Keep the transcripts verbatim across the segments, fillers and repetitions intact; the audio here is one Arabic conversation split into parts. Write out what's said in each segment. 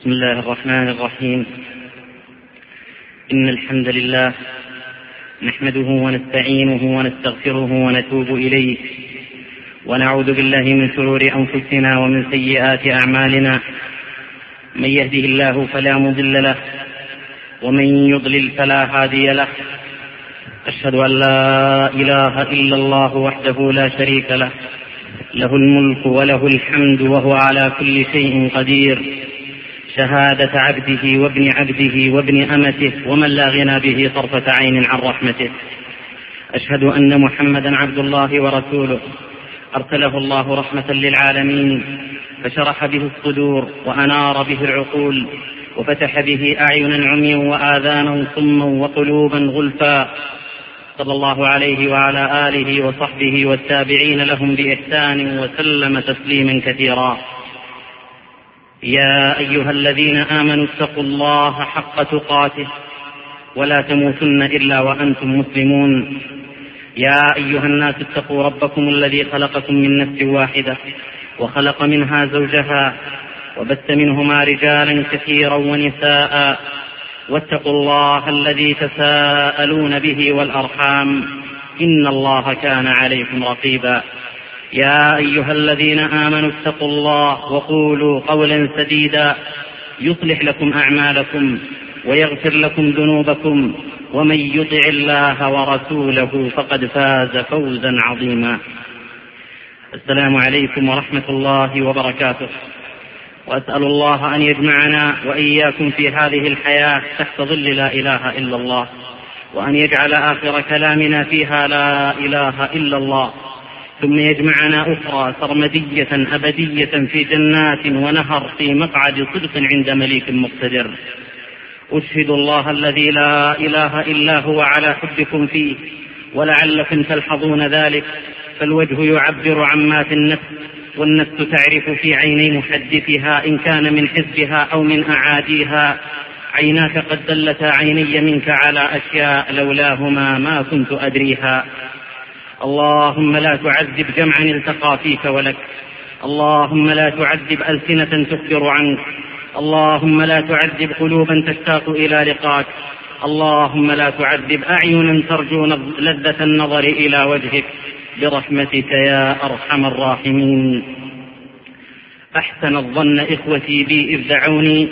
بسم الله الرحمن الرحيم. إن الحمد لله نحمده ونستعينه ونستغفره ونتوب إليه، ونعوذ بالله من شرور أنفسنا ومن سيئات أعمالنا. من يهده الله فلا مضل له، ومن يضلل فلا هادي له. أشهد أن لا إله إلا الله وحده لا شريك له، له الملك وله الحمد وهو على كل شيء قدير، شهادة عبده وابن عبده وابن أمته ومن لا غنى به طرفة عين عن رحمته. أشهد أن محمدا عبد الله ورسوله، أرسله الله رحمة للعالمين، فشرح به الصدور وأنار به العقول، وفتح به أعينا عميا وآذانا صما وقلوبا غلفا. صلى الله عليه وعلى آله وصحبه والتابعين لهم بإحسان وسلم تسليما كثيرا. يا أيها الذين آمنوا اتقوا الله حق تقاته ولا تموتن إلا وأنتم مسلمون. يا أيها الناس اتقوا ربكم الذي خلقكم من نفس واحدة وخلق منها زوجها وبث منهما رجالا كثيرا ونساء، واتقوا الله الذي تساءلون به والأرحام، إن الله كان عليكم رقيبا. يا أيها الذين آمنوا اتقوا الله وقولوا قولا سديدا يصلح لكم أعمالكم ويغفر لكم ذنوبكم، ومن يطع الله ورسوله فقد فاز فوزا عظيما. السلام عليكم ورحمة الله وبركاته، وأسأل الله أن يجمعنا وإياكم في هذه الحياة تحت ظل لا إله إلا الله، وأن يجعل آخر كلامنا فيها لا إله إلا الله، ثم يجمعنا أخرى سرمدية أبدية في جنات ونهر في مقعد صدق عند مليك مقتدر. أشهد الله الذي لا إله إلا هو على حبكم فيه، ولعلكم تلحظون ذلك، فالوجه يعبر عما في النفس، والنفس تعرف في عيني محدثها إن كان من حزبها أو من أعاديها. عيناك قد دلتا عيني منك على أشياء لولاهما ما كنت أدريها. اللهم لا تعذب جمعا التقى فيك ولك، اللهم لا تعذب ألسنة تخبر عنك، اللهم لا تعذب قلوبا تشتاق إلى لقاك، اللهم لا تعذب أعينا ترجو لذة النظر إلى وجهك، برحمتك يا أرحم الراحمين. أحسن الظن إخوتي بي إذ دعوني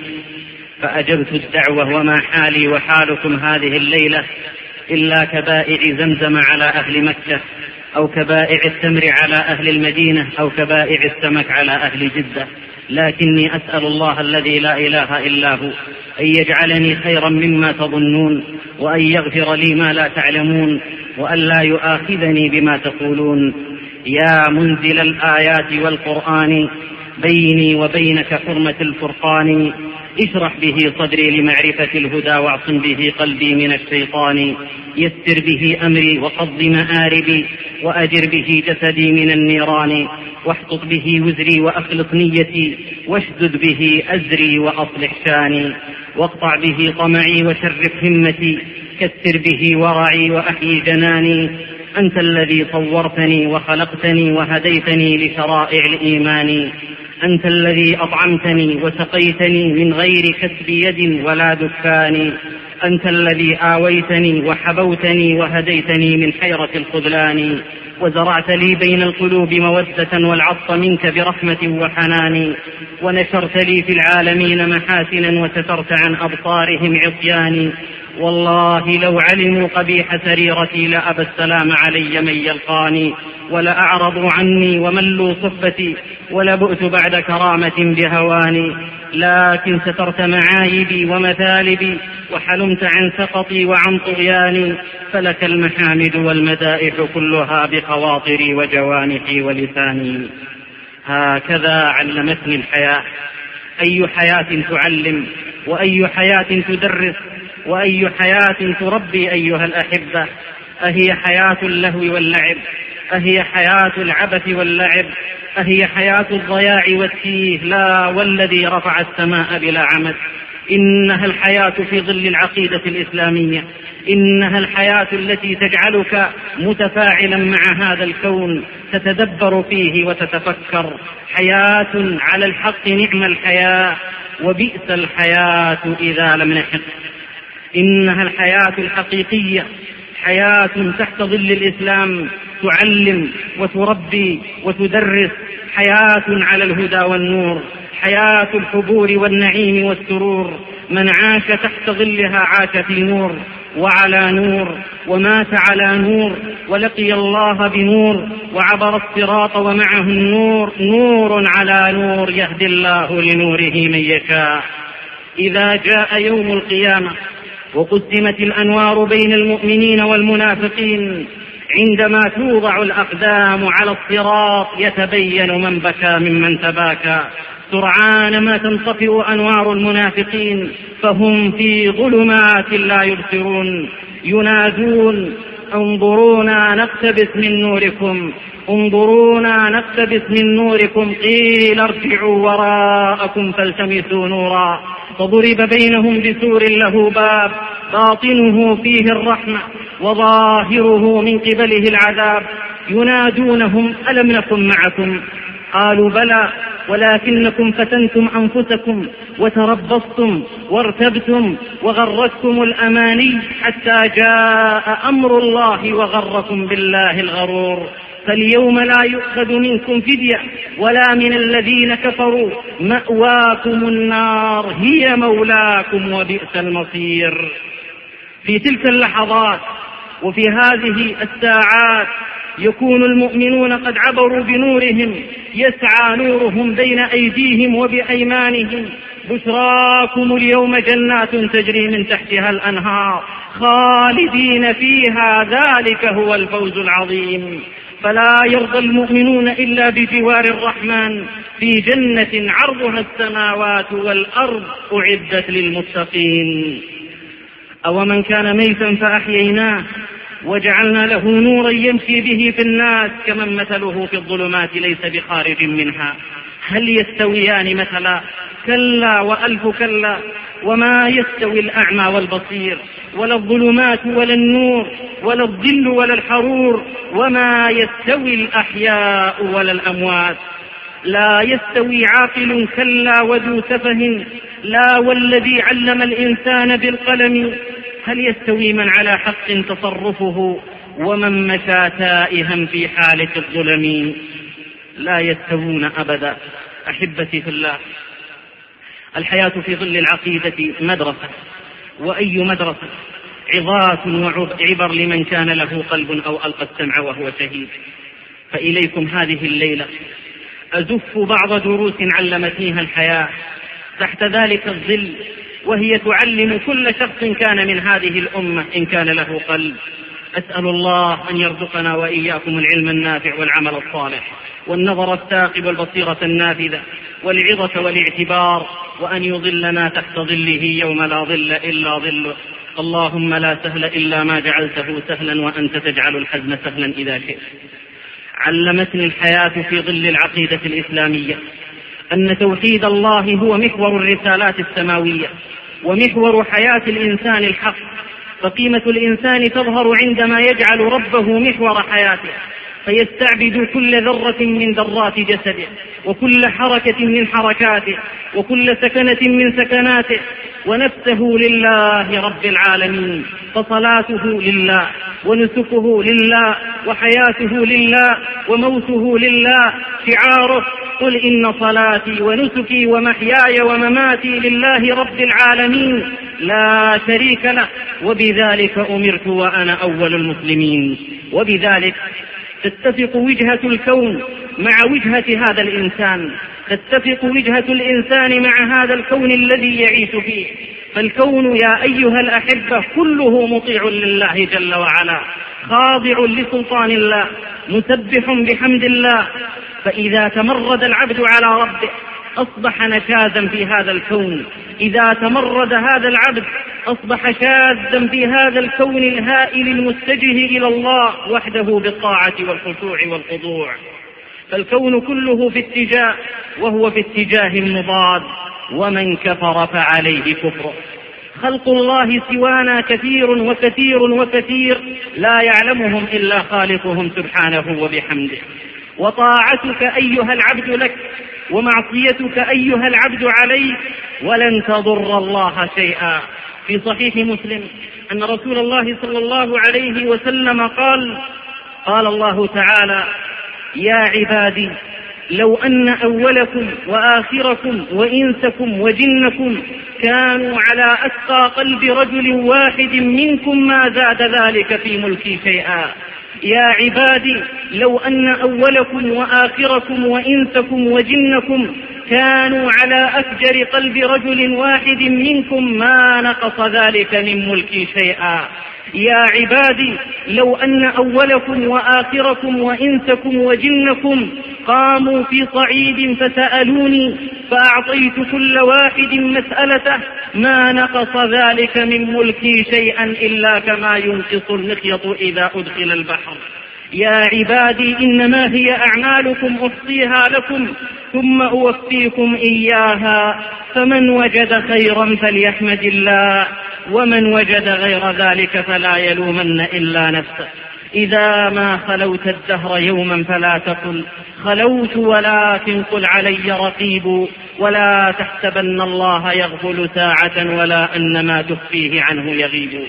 فأجبت الدعوة، وما حالي وحالكم هذه الليلة إلا كبائع زمزم على أهل مكة، أو كبائع التمر على أهل المدينة، أو كبائع السمك على أهل جدة. لكني أسأل الله الذي لا إله إلا هو أن يجعلني خيرا مما تظنون، وأن يغفر لي ما لا تعلمون، وأن لا يؤاخذني بما تقولون. يا منزل الآيات والقرآن، بيني وبينك حرمة الفرقان، اشرح به صدري لمعرفة الهدى، واعصم به قلبي من الشيطان. يسر به أمري وقض مآربي، وأجر به جسدي من النيران. واحطط به وزري وأخلط نيتي، واشدد به أزري وأصلح شاني. واقطع به طمعي وشرف همتي، كسر به ورعي وأحيي جناني. أنت الذي صورتني وخلقتني وهديتني لشرائع الإيمان. أنت الذي أطعمتني وسقيتني من غير كسب يد ولا دكان. أنت الذي آويتني وحبوتني وهديتني من حيرة الخذلان. وزرعت لي بين القلوب مودة والعطف منك برحمة وحنان. ونشرت لي في العالمين محاسنا، وسترت عن أبصارهم عصياني. والله لو علموا قبيح سريرتي لأبى السلام علي من يلقاني، ولأعرضوا عني وملوا صفتي، ولبؤت بعد كرامة بهواني. لكن سترت معايبي ومثالبي، وحلمت عن سقطي وعن طغياني. فلك المحامد والمدائح كلها بخواطري وجوانحي ولساني. هكذا علمتني الحياة. أي حياة تعلم، وأي حياة تدرس، وأي حياة تربي أيها الأحبة. أهي حياة اللهو واللعب؟ أهي حياة العبث واللعب؟ أهي حياة الضياع والتيه؟ لا، والذي رفع السماء بلا عمد. إنها الحياة في ظل العقيدة الإسلامية، إنها الحياة التي تجعلك متفاعلا مع هذا الكون، تتدبر فيه وتتفكر. حياة على الحق نعم الحياة، وبئس الحياة إذا لم نحق. إنها الحياة الحقيقية، حياة تحت ظل الإسلام، تعلم وتربي وتدرس، حياة على الهدى والنور، حياة الحبور والنعيم والسرور. من عاش تحت ظلها عاش في نور وعلى نور، ومات على نور، ولقي الله بنور، وعبر الصراط ومعه النور، نور على نور، يهدي الله لنوره من يشاء. إذا جاء يوم القيامة وقسمت الأنوار بين المؤمنين والمنافقين، عندما توضع الأقدام على الصراط يتبين من بكى ممن تباكى. سرعان ما تنطفئ أنوار المنافقين، فهم في ظلمات لا يبصرون، ينادون: انظرونا نقتبس من نوركم، انظرونا نقتبس من نوركم، قيل ارجعوا وراءكم فالتمسوا نورا. فضرب بينهم بسور له باب، باطنه فيه الرحمة وظاهره من قبله العذاب. ينادونهم: ألم نكن معكم؟ قالوا: بلى، ولكنكم فتنتم أنفسكم وتربصتم وارتبتم وغرتكم الأماني حتى جاء أمر الله وغركم بالله الغرور. فاليوم لا يؤخذ منكم فدية ولا من الذين كفروا، مأواكم النار هي مولاكم وبئس المصير. في تلك اللحظات وفي هذه الساعات يكون المؤمنون قد عبروا بنورهم، يسعى نورهم بين أيديهم وبأيمانهم. بشراكم اليوم جنات تجري من تحتها الأنهار خالدين فيها، ذلك هو الفوز العظيم. فلا يرضى المؤمنون إلا بجوار الرحمن في جنة عرضها السماوات والأرض أعدت للمتقين. أو من كان ميتا فأحييناه وجعلنا له نورا يمشي به في الناس كمن مثله في الظلمات ليس بخارج منها. هل يستويان مثلا؟ كلا وألف كلا. وما يستوي الأعمى والبصير، ولا الظلمات ولا النور، ولا الظل ولا الحرور، وما يستوي الأحياء ولا الأموات. لا يستوي عاقل كلا وذو سفه، لا والذي علم الإنسان بالقلم. هل يستوي من على حق تصرفه ومن مشى تائها في حالة الظلم؟ لا يستوون أبدا. أحبتي في الله، الحياة في ظل العقيدة مدرسة، وأي مدرسة عظات وعبر لمن كان له قلب أو ألقى السمع وهو شهيد. فإليكم هذه الليلة أزف بعض دروس علمتنيها الحياة تحت ذلك الظل، وهي تعلم كل شخص كان من هذه الأمة إن كان له قلب. أسأل الله أن يرزقنا وإياكم العلم النافع والعمل الصالح والنظر الثاقب والبصيرة النافذة والعظة والاعتبار، وأن يظلنا تحت ظله يوم لا ظل إلا ظله. اللهم لا سهل إلا ما جعلته سهلا، وأنت تجعل الحزن سهلا إذا شئت. علمتني الحياة في ظل العقيدة الإسلامية أن توحيد الله هو محور الرسالات السماوية ومحور حياة الإنسان الحق. فقيمة الإنسان تظهر عندما يجعل ربه محور حياته، فيستعبد كل ذرة من ذرات جسده، وكل حركة من حركاته، وكل سكنة من سكناته، ونفسه لله رب العالمين. فصلاته لله، ونسكه لله، وحياته لله، وموته لله. شعاره: قل إن صلاتي ونسكي ومحياي ومماتي لله رب العالمين لا شريك له، وبذلك أمرت وأنا أول المسلمين. وبذلك تتفق وجهة الكون مع وجهة هذا الإنسان، تتفق وجهة الإنسان مع هذا الكون الذي يعيش فيه. فالكون يا أيها الأحبة كله مطيع لله جل وعلا، خاضع لسلطان الله، مسبح بحمد الله. فإذا تمرد العبد على ربه أصبح نشازا في هذا الكون، إذا تمرد هذا العبد أصبح شاذا في هذا الكون الهائل المتجه إلى الله وحده بالطاعة والخشوع والخضوع. فالكون كله في اتجاه، وهو في اتجاه مضاد. ومن كفر فعليه كفره. خلق الله سوانا كثير وكثير وكثير لا يعلمهم إلا خالقهم سبحانه وبحمده. وطاعتك أيها العبد لك ومعصيتك أيها العبد عليك، ولن تضر الله شيئا. في صحيح مسلم أن رسول الله صلى الله عليه وسلم قال: قال الله تعالى: يا عبادي لو أن أولكم وآخركم وإنسكم وجنكم كانوا على أتقى قلب رجل واحد منكم ما زاد ذلك في ملكي شيئا. يا عبادي لو أن أولكم وآخركم وإنسكم وجنكم كانوا على أفجر قلب رجل واحد منكم ما نقص ذلك من ملكي شيئا. يا عبادي لو أن أولكم وآخركم وإنسكم وجنكم قاموا في صعيد فسألوني فأعطيت كل واحد مسألته ما نقص ذلك من ملكي شيئا إلا كما ينقص المخيط إذا أدخل البحر. يا عبادي إنما هي أعمالكم أحصيها لكم ثم أوفيكم إياها، فمن وجد خيرا فليحمد الله، ومن وجد غير ذلك فلا يلومن إلا نفسه. إذا ما خلوت الدهر يوما فلا تقل خلوت، ولكن قل علي رقيب، ولا تحسبن الله يغفل ساعة ولا أن ما تخفيه عنه يغيب.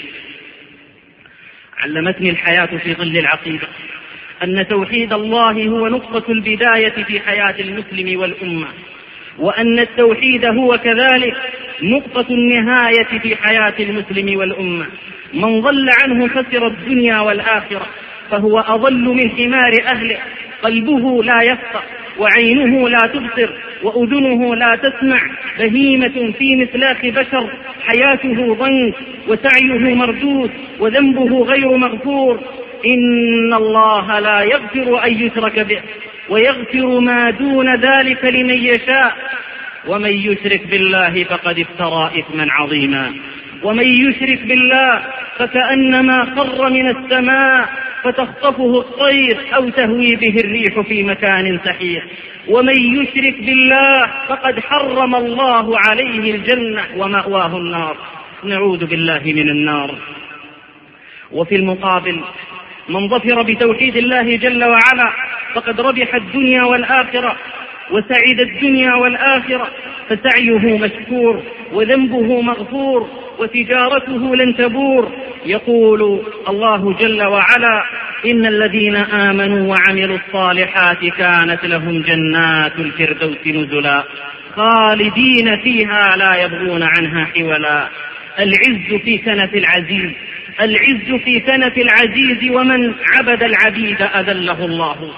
علمتني الحياة في ظل العقيدة أن توحيد الله هو نقطة البداية في حياة المسلم والأمة، وأن التوحيد هو كذلك نقطة النهاية في حياة المسلم والأمة. من ضل عنه خسر الدنيا والآخرة، فهو أضل من حمار أهله، قلبه لا يفقه وعينه لا تبصر وأذنه لا تسمع، بهيمة في مسلاخ بشر، حياته ضنك وسعيه مردود وذنبه غير مغفور. إن الله لا يغفر أن يشرك به ويغفر ما دون ذلك لمن يشاء، ومن يشرك بالله فقد افترى إثما عظيما. ومن يشرك بالله فكأنما خر من السماء فتخطفه الطير أو تهوي به الريح في مكان سحيق. ومن يشرك بالله فقد حرم الله عليه الجنة ومأواه النار، نعوذ بالله من النار. وفي المقابل من ظفر بتوحيد الله جل وعلا فقد ربح الدنيا والآخرة وسعد الدنيا والآخرة، فسعيه مشكور وذنبه مغفور وتجارته لن تبور. يقول الله جل وعلا: إن الذين آمنوا وعملوا الصالحات كانت لهم جنات الفردوس نزلا خالدين فيها لا يبغون عنها حولا. العز في كنف العزيز، العز في كنف العزيز، ومن عبد العبيد أذله الله.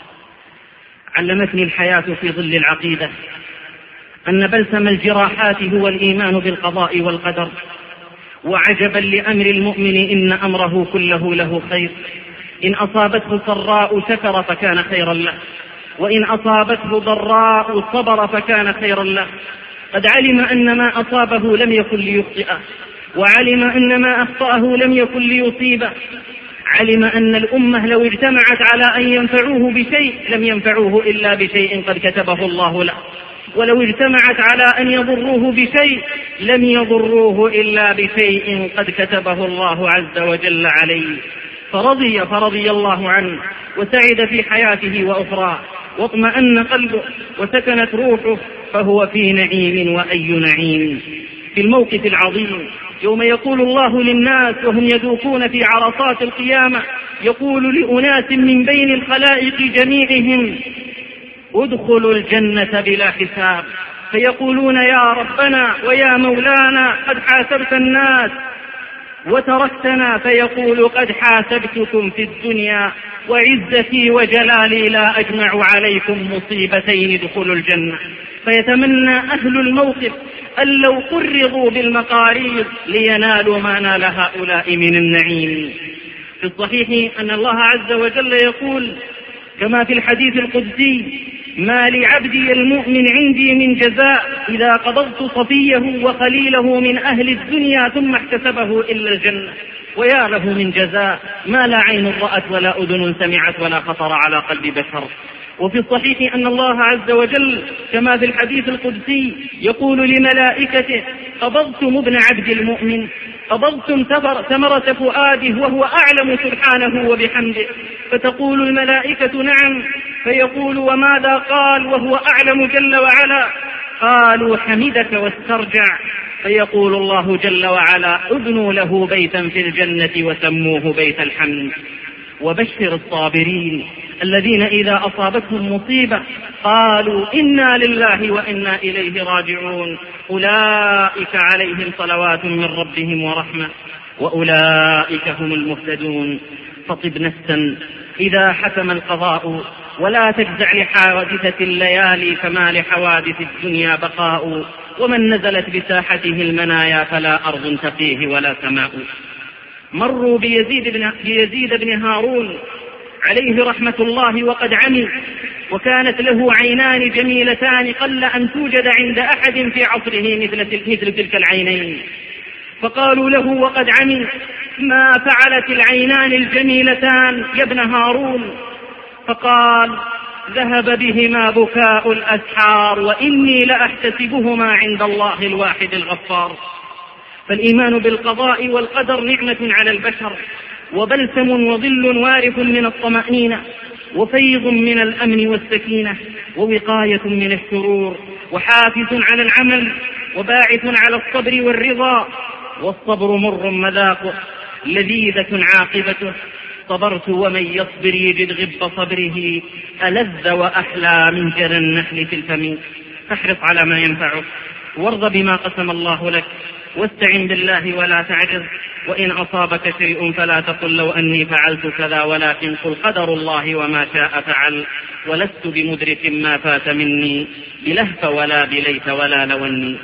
علمتني الحياة في ظل العقيدة أن بلسم الجراحات هو الإيمان بالقضاء والقدر. وعجبا لأمر المؤمن إن أمره كله له خير، إن أصابته سراء شكر فكان خيرا له، وإن أصابته ضراء صبر فكان خيرا له. قد علم أن ما أصابه لم يكن ليخطئه، وعلم أن ما أخطأه لم يكن ليصيبه. علم أن الأمة لو اجتمعت على أن ينفعوه بشيء لم ينفعوه إلا بشيء قد كتبه الله له، ولو اجتمعت على أن يضروه بشيء لم يضروه إلا بشيء قد كتبه الله عز وجل عليه. فرضي فرضي الله عنه وسعد في حياته وأخرى، واطمأن قلبه وسكنت روحه، فهو في نعيم وأي نعيم. في الموقف العظيم يوم يقول الله للناس وهم يذوقون في عرصات القيامة، يقول لأناس من بين الخلائق جميعهم: ادخلوا الجنة بلا حساب. فيقولون: يا ربنا ويا مولانا قد حاسبت الناس وتركتنا. فيقول: قد حاسبتكم في الدنيا، وعزتي وجلالي لا أجمع عليكم مصيبتين، ادخلوا الجنة. فيتمنى أهل الموقف أن لو قرضوا بالمقاريض لينالوا ما نال هؤلاء من النعيم. في الصحيح أن الله عز وجل يقول كما في الحديث القدسي: ما لعبدي المؤمن عندي من جزاء إذا قبضت صفيه وخليله من أهل الدنيا ثم احتسبه إلا الجنة. ويا له من جزاء ما لا عين رأت ولا أذن سمعت ولا خطر على قلب بشر. وفي الصحيح أن الله عز وجل كما في الحديث القدسي يقول لملائكته: قبضتم ابن عبد المؤمن، قبضتم ثمرة فؤاده وهو أعلم سبحانه وبحمده. فتقول الملائكة: نعم. فيقول: وماذا قال وهو أعلم جل وعلا؟ قالوا: حمدك واسترجع. فيقول الله جل وعلا: ابنوا له بيتا في الجنة وسموه بيت الحمد. وبشر الصابرين الذين إذا أصابتهم مصيبة قالوا: إنا لله وإنا إليه راجعون، أولئك عليهم صلوات من ربهم ورحمة وأولئك هم المهتدون. فطب نفسا إذا حكم القضاء، ولا تجزع لحوادثة الليالي، فما لحوادث الدنيا بقاء. ومن نزلت بساحته المنايا فلا أرض تقيه ولا سماء. مروا بيزيد بن, بيزيد بن هارون عليه رحمة الله وقد عمي، وكانت له عينان جميلتان قل أن توجد عند أحد في عصره مثل تلك العينين. فقالوا له وقد عمي: ما فعلت العينان الجميلتان يا ابن هارون؟ فقال: ذهب بهما بكاء الأسحار، وإني لأحتسبهما عند الله الواحد الغفار. فالإيمان بالقضاء والقدر نعمة على البشر، وبلسم وظل وارف من الطمأنينة، وفيض من الأمن والسكينة، ووقاية من الشرور، وحافز على العمل، وباعث على الصبر والرضا. والصبر مر مذاقه، لذيذة عاقبته. صبرت ومن يصبر يجد غب صبره، ألذ وأحلى من جرى النحل في الفم. فاحرص على ما ينفعك، وارض بما قسم الله لك، واستعن بالله ولا تعجز. وإن أصابك شيء فلا تقل لو أني فعلت كذا، ولكن قل قدر الله وما شاء فعل. ولست بمدرك ما فات مني، بلهف ولا بليت ولا لوني.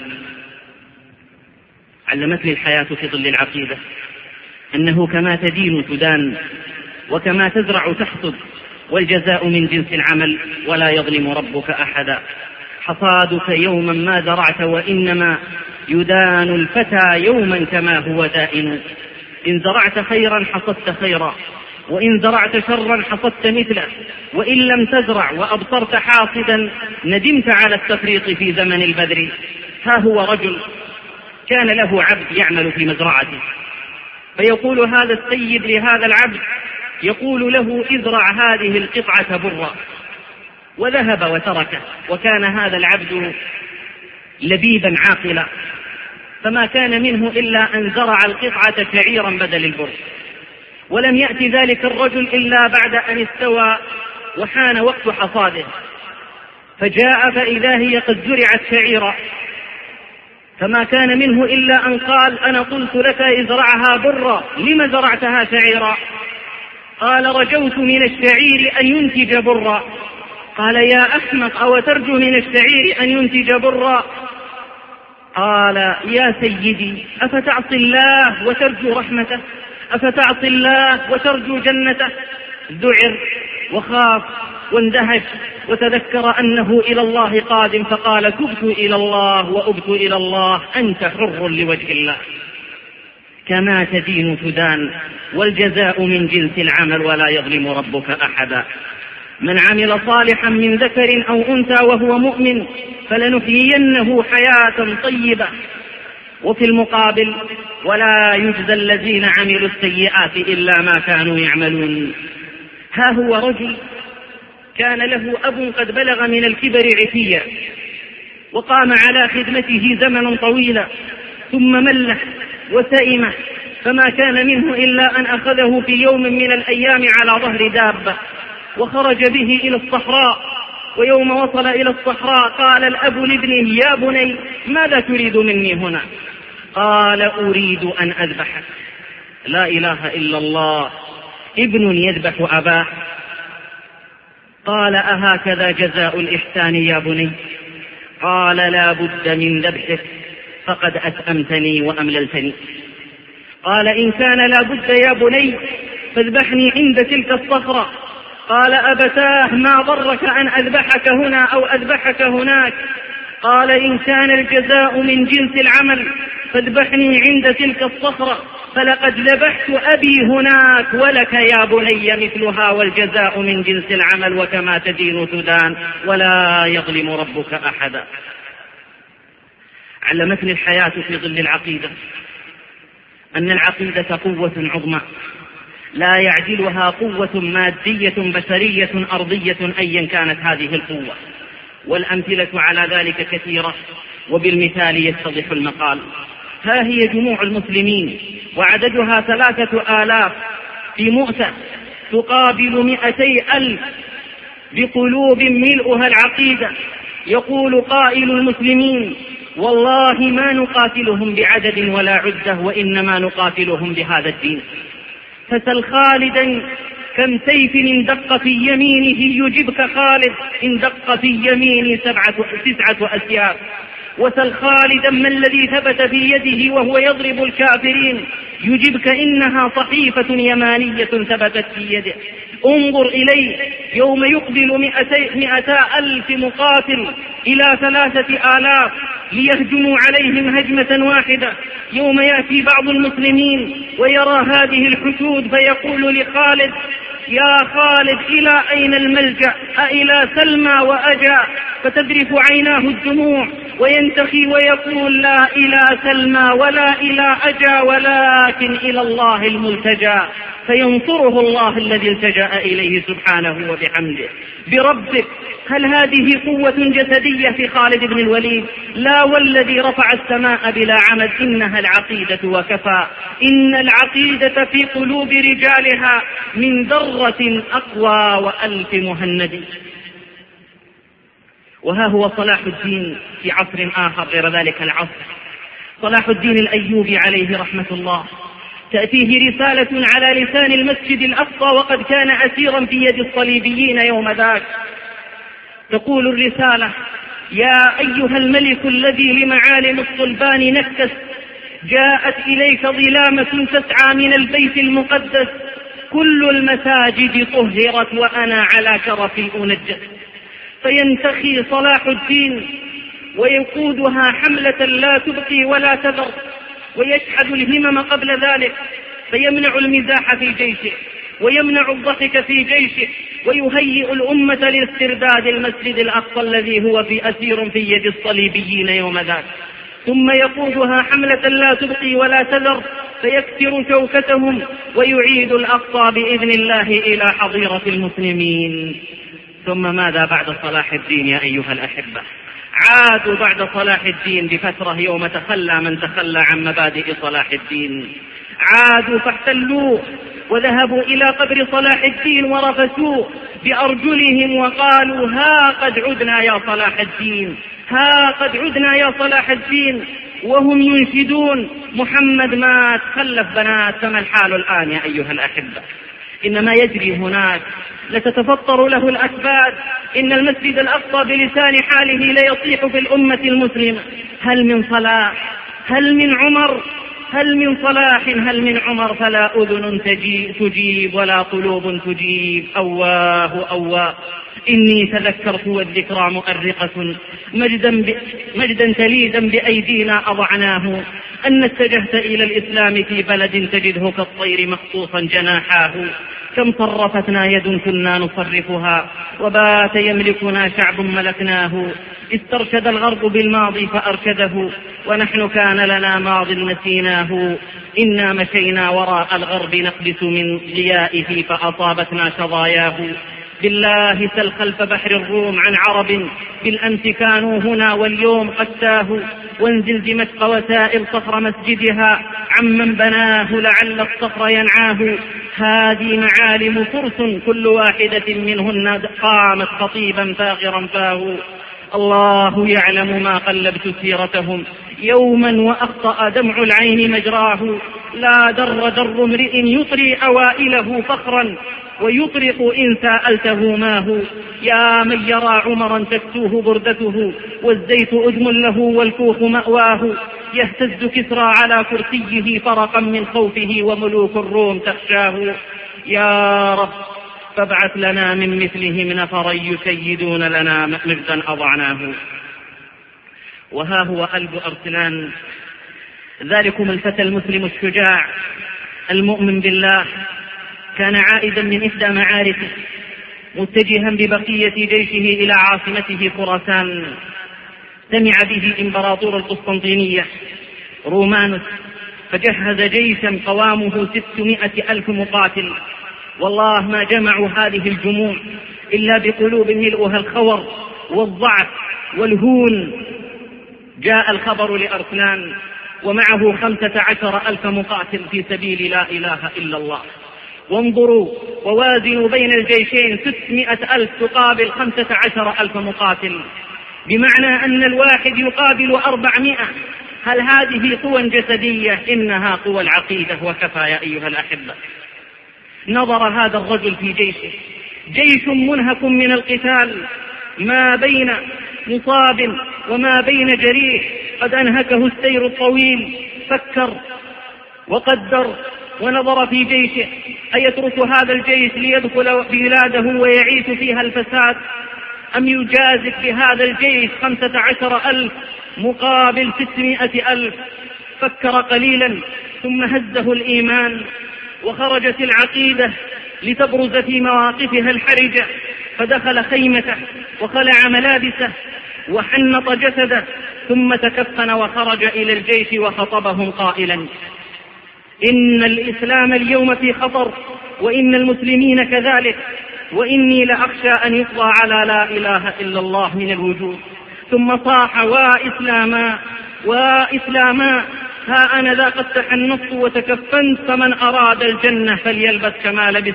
علمتني الحياة في ظل العقيدة أنه كما تدين تدان، وكما تزرع تحصد، والجزاء من جنس العمل، ولا يظلم ربك أحدا. حصادك يوما ما زرعت، وإنما يدان الفتى يوما كما هو دائن. إن زرعت خيرا حصدت خيرا، وإن زرعت شرا حصدت مثله، وإن لم تزرع وأبصرت حاصدا ندمت على التفريط في زمن البذر. ها هو رجل كان له عبد يعمل في مزرعته، فيقول هذا السيد لهذا العبد، يقول له: ازرع هذه القطعة برا. وذهب وتركه، وكان هذا العبد لبيبا عاقلا، فما كان منه إلا أن زرع القطعة شعيرا بدل البر. ولم يأتي ذلك الرجل إلا بعد أن استوى وحان وقت حصاده، فجاء فإذا هي قد زرعت شعيرا، فما كان منه إلا أن قال: أنا قلت لك ازرعها برا، لم زرعتها شعيرا؟ قال: رجوت من الشعير أن ينتج برا. قال: يا أحمق، أو ترجو من الشعير أن ينتج برا؟ قال: يا سيدي، أفتعصي الله وترجو رحمته؟ أفتعصي الله وترجو جنته؟ ذعر وخاف واندهش، وتذكر أنه إلى الله قادم، فقال: تبت إلى الله وأبت إلى الله، أنت حر لوجه الله. كما تدين تدان، والجزاء من جنس العمل، ولا يظلم ربك أحدا. من عمل صالحا من ذكر أو أنثى وهو مؤمن فلنحيينه حياة طيبة. وفي المقابل: ولا يجزى الذين عملوا السيئات إلا ما كانوا يعملون. ها هو رجل كان له أب قد بلغ من الكبر عتيا، وقام على خدمته زمنا طويلا، ثم مله وسئمه، فما كان منه إلا أن أخذه في يوم من الأيام على ظهر دابة، وخرج به إلى الصحراء. ويوم وصل إلى الصحراء قال الأب لابنه: يا بني، ماذا تريد مني هنا؟ قال: أريد أن أذبحك. لا إله إلا الله، ابن يذبح أباه؟ قال: أهكذا جزاء الإحسان يا بني؟ قال: لا بد من ذبحك، فقد أسأمتني وأمللتني. قال: إن كان لا بد يا بني فاذبحني عند تلك الصخرة. قال: أبتاه، ما ضرك أن أذبحك هنا أو أذبحك هناك؟ قال إن كان الجزاء من جنس العمل فاذبحني عند تلك الصخرة فلقد ذبحت أبي هناك ولك يا بني مثلها والجزاء من جنس العمل وكما تدين تدان ولا يظلم ربك أحدا. علمتني الحياة في ظل العقيدة أن العقيدة قوة عظمى لا يعدلها قوة مادية بشرية أرضية أيا كانت هذه القوة، والأمثلة على ذلك كثيرة وبالمثال يتضح المقال. ها هي جموع المسلمين وعددها ثلاثة آلاف في مؤتة تقابل مئتي ألف بقلوب ملؤها العقيدة. يقول قائل المسلمين والله ما نقاتلهم بعدد ولا عدة وإنما نقاتلهم بهذا الدين. فسل خالدا كم سيف إن دق في يمينه يجبك خالد إن دق في يمينه سبعة تسعة أسياف. وسل خالدا ما الذي ثبت في يده وهو يضرب الكافرين يجبك إنها صحيفة يمانية ثبتت في يده. انظر إليه يوم يقبل مئتا ألف مقاتل إلى ثلاثة آلاف ليهجموا عليهم هجمة واحدة. يوم يأتي بعض المسلمين ويرى هذه الحشود فيقول لخالد يا خالد إلى أين الملجأ أإلى سلمى وأجا، فتذرف عيناه الدموع وينتخي ويقول لا إلى سلمى ولا إلى أجا ولكن إلى الله الملتجى. فينصره الله الذي التجأ إليه سبحانه وبحمده. بربك هل هذه قوة جسدية في خالد بن الوليد؟ لا والذي رفع السماء بلا عمد إنها العقيدة وكفى. إن العقيدة في قلوب رجالها من ذرة أقوى وألف مهند. وها هو صلاح الدين في عصر آخر غير ذلك العصر، صلاح الدين الأيوبي عليه رحمة الله. تأتيه رسالة على لسان المسجد الأقصى وقد كان أسيرا في يد الصليبيين يوم ذاك. تقول الرسالة يا أيها الملك الذي لمعالم الصلبان نكس، جاءت إليك ظلامة تسعى من البيت المقدس، كل المساجد طهرت وأنا على شرفي أنجس. فينتخي صلاح الدين ويقودها حملة لا تبقي ولا تذر، ويشحذ الهمم قبل ذلك، فيمنع المزاح في جيشه ويمنع الضحك في جيشه ويهيئ الأمة لاسترداد المسجد الأقصى الذي هو في أسير في يد الصليبيين يوم ذاك. ثم يقودها حملة لا تبقي ولا تذر فيكسر شوكتهم ويعيد الأقصى بإذن الله إلى حظيرة المسلمين. ثم ماذا بعد صلاح الدين يا أيها الأحبة؟ عادوا بعد صلاح الدين بفترة يوم تخلى من تخلى عن مبادئ صلاح الدين، عادوا فاحتلوه وذهبوا إلى قبر صلاح الدين ورفسوه بأرجلهم وقالوا ها قد عدنا يا صلاح الدين، ها قد عدنا يا صلاح الدين، وهم ينشدون محمد مات خلف بنات. فما الحال الآن يا أيها الأحبة؟ إن ما يجري هناك لتتفطر له الأكباد. إن المسجد الأقصى بلسان حاله ليصيح في الأمة المسلمة هل من صلاح، هل من عمر، هل من صلاح، هل من عمر، فلا أذن تجيب ولا قلوب تجيب. أواه أواه إني تذكرت والذكرى مؤرقة، مجدا, ب... مجدا تليدا بأيدينا أضعناه، أن اتجهت إلى الإسلام في بلد تجده كالطير مخصوصا جناحاه. كم صرفتنا يد كنا نصرفها وبات يملكنا شعب ملكناه. استرشد الغرب بالماضي فأرشده ونحن كان لنا ماض نسيناه. إنا مشينا وراء الغرب نقبس من ضيائه فأصابتنا شظاياه. بالله سل خلف بحر الروم عن عرب بالأمس كانوا هنا واليوم قد تاهوا. وانزل دمشق وسائل صخر مسجدها عمن بناه لعل الصخر ينعاه. هذه معالم فرس كل واحدة منهن قامت خطيبا فاخرا فاه. الله يعلم ما قلبت سيرتهم يوما وأخطأ دمع العين مجراه. لا در در امرئ يطري أوائله فخرا ويطرق إن سألته ماه. يا من يرى عمرا تكسوه بردته والزيت أدم له والكوخ مأواه. يهتز كسرى على كرسيه فرقا من خوفه وملوك الروم تخشاه. يا رب فابعث لنا من مثلهم نفرا يسيدون لنا مجدا أضعناه. وها هو قلب أرسلان، ذلكم الفتى المسلم الشجاع المؤمن بالله، كان عائدا من إحدى معاركه متجها ببقية جيشه إلى عاصمته خراسان. سمع به إمبراطور القسطنطينية رومانوس، فجهز جيشا قوامه ستمائة ألف مقاتل. والله ما جمعوا هذه الجموع إلا بقلوب ملؤها الخور والضعف والهون. جاء الخبر لأرسلان ومعه خمسة عشر ألف مقاتل في سبيل لا إله إلا الله. وانظروا ووازنوا بين الجيشين، ستمائة ألف تقابل خمسة عشر ألف مقاتل، بمعنى أن الواحد يقابل أربعمائة. هل هذه قوى جسدية؟ إنها قوى العقيدة وكفى يا أيها الأحبة. نظر هذا الرجل في جيشه، جيش منهك من القتال، ما بين مصاب وما بين جريح، قد أنهكه السير الطويل. فكر وقدر ونظر في جيشه، أيترك هذا الجيش ليدخل بلاده ويعيش فيها الفساد، أم يجازف بهذا الجيش خمسة عشر ألف مقابل ستمائة ألف؟ فكر قليلا ثم هزه الإيمان، وخرجت العقيدة لتبرز في مواقفها الحرجة، فدخل خيمته وخلع ملابسه وحنط جسده، ثم تكفن وخرج إلى الجيش وخطبهم قائلا: إن الإسلام اليوم في خطر، وإن المسلمين كذلك، وإني لأخشى أن يقضى على لا إله إلا الله من الوجود. ثم صاح: وإسلاما وإسلاما، ها أنا ذا قد تحنطت وتكفنت، فمن أراد الجنة فليلبس كما لبس،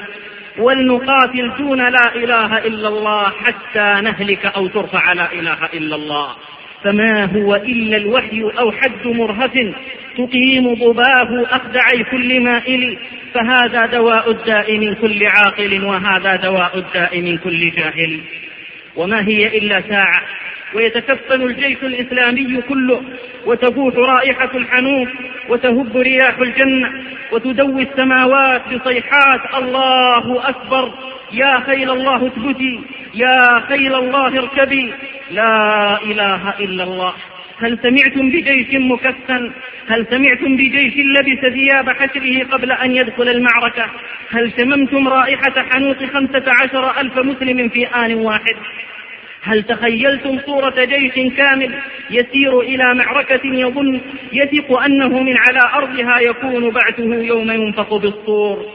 ولنقاتل دون لا إله إلا الله حتى نهلك أو ترفع لا إله إلا الله. فما هو إلا الوحي أو حد مرهف تقيم ضباه أخدعي كل مائل، فهذا دواء الداء من كل عاقل، وهذا دواء الداء من كل جاهل. وما هي إلا ساعة ويتكفن الجيش الإسلامي كله، وتبوح رائحة الحنوط، وتهب رياح الجنة، وتدوي السماوات بصيحات: الله أكبر، يا خيل الله اثبتي، يا خيل الله اركبي، لا إله إلا الله. هل سمعتم بجيش مكفن؟ هل سمعتم بجيش لبس ثياب حشره قبل أن يدخل المعركة؟ هل شممتم رائحة حنوط خمسة عشر ألف مسلم في آن واحد؟ هل تخيلتم صورة جيش كامل يسير إلى معركة يظن يثق أنه من على أرضها يكون بعثه يوم ينفخ بالصور؟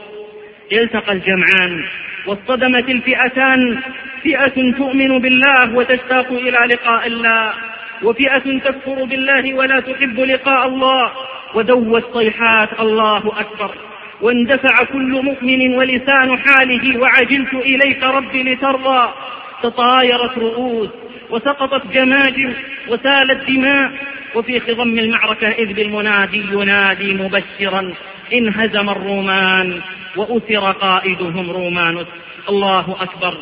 التقى الجمعان واصطدمت الفئتان، فئة تؤمن بالله وتشتاق إلى لقاء الله، وفئة تكفر بالله ولا تحب لقاء الله، ودوت صيحات: الله أكبر. واندفع كل مؤمن ولسان حاله: وعجلت إليك ربي لترضى. تطايرت رؤوس وسقطت جماجم وسالت دماء، وفي خضم المعركة إذ بالمنادي ينادي مبشرا: انهزم الرومان وأسر قائدهم رومانوس. الله أكبر،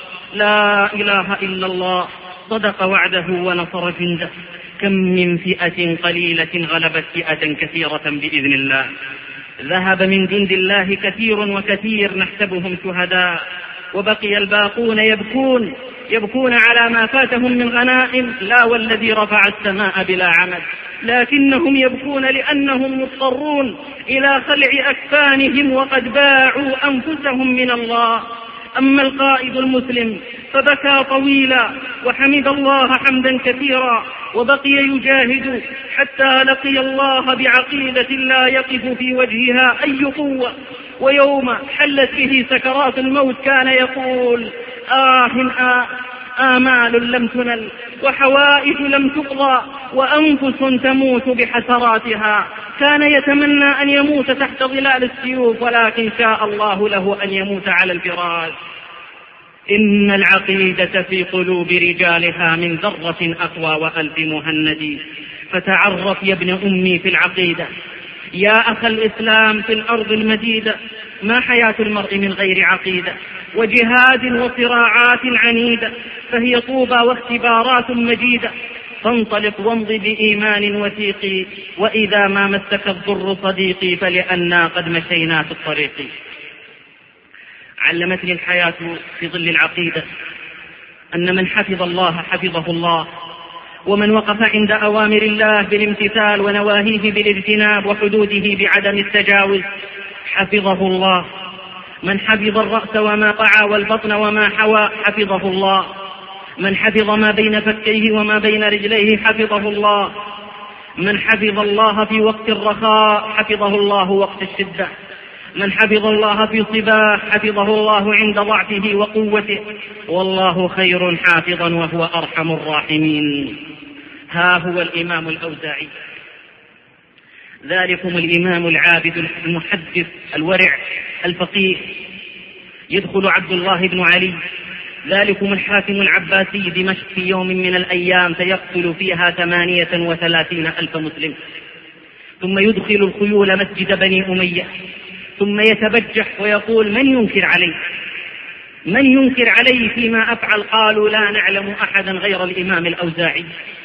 لا إله إلا الله، صدق وعده ونصر جنده. كم من فئة قليلة غلبت فئة كثيرة بإذن الله. ذهب من جند الله كثير وكثير نحسبهم شهداء، وبقي الباقون يبكون يبكون على ما فاتهم من غنائم، لا والذي رفع السماء بلا عمد، لكنهم يبكون لأنهم مضطرون إلى خلع أكفانهم وقد باعوا أنفسهم من الله. أما القائد المسلم فبكى طويلا وحمد الله حمدا كثيرا، وبقي يجاهد حتى لقي الله بعقيدة لا يقف في وجهها أي قوة. ويوم حلت به سكرات الموت كان يقول: آه آه آمال لم تنل، وحوائج لم تقضى، وأنفس تموت بحسراتها. كان يتمنى أن يموت تحت ظلال السيوف، ولكن شاء الله له أن يموت على الفراش. إن العقيدة في قلوب رجالها من ذرة أقوى وألف مهند، فتعرف يا ابن أمي في العقيدة يا أخ الإسلام في الأرض المديدة. ما حياة المرء من غير عقيدة، وجهاد وصراعات عنيدة، فهي طوبى واختبارات مجيدة. فانطلق وامض بإيمان وثيق، وإذا ما مسك الضر صديقي، فلأننا قد مشينا في الطريق. علمتني الحياة في ظل العقيدة أن من حفظ الله حفظه الله، ومن وقف عند أوامر الله بالامتثال ونواهيه بالاجتناب وحدوده بعدم التجاوز حفظه الله. من حفظ الرأس وما قعى والبطن وما حوى حفظه الله. من حفظ ما بين فكيه وما بين رجليه حفظه الله. من حفظ الله في وقت الرخاء حفظه الله وقت الشدة. من حفظ الله في صباه حفظه الله عند ضعفه وقوته، والله خير حافظا وهو أرحم الراحمين. ها هو الإمام الأوزاعي، ذلكم الإمام العابد المحدث الورع الفقيه. يدخل عبد الله بن علي ذلكم الحاكم العباسي دمشق في يوم من الأيام فيقتل فيها ثمانية وثلاثين ألف مسلم، ثم يدخل الخيول مسجد بني أمية، ثم يتبجح ويقول من ينكر علي من ينكر علي فيما أفعل؟ قالوا لا نعلم أحدا غير الإمام الأوزاعي.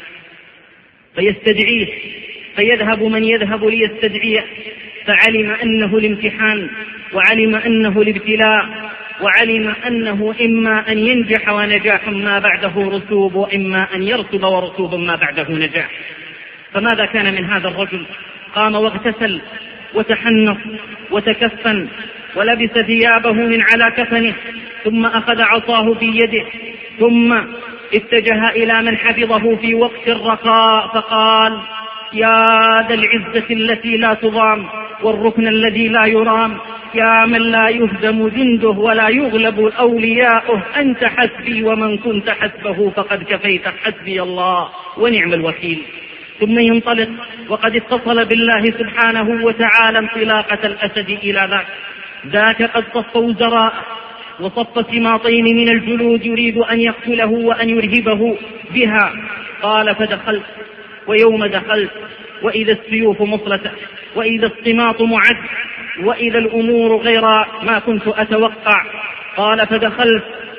فيستدعيه، فيذهب من يذهب ليستدعيه، فعلم أنه الامتحان، وعلم أنه الابتلاء، وعلم أنه إما أن ينجح ونجاح ما بعده رسوب، وإما أن يرسب ورسوب ما بعده نجاح. فماذا كان من هذا الرجل؟ قام واغتسل وتحنط وتكفن ولبس ثيابه من على كفنه، ثم أخذ عصاه في يده، ثم اتجه إلى من حفظه في وقت الرخاء فقال يا ذا العزة التي لا تضام والركن الذي لا يرام، يا من لا يهزم جنده ولا يغلب أولياؤه، أنت حسبي ومن كنت حسبه فقد كفيت، حسبي الله ونعم الوكيل. ثم ينطلق وقد اتصل بالله سبحانه وتعالى انطلاقة الأسد إلى ذاك ذاك قد صف وزراء وصف سماطين من الجلود يريد أن يقتله وأن يرهبه بها. قال فدخلت، ويوم دخلت وإذا السيوف مصلته، وإذا الصماط معد، وإذا الأمور غير ما كنت أتوقع. قال فدخلت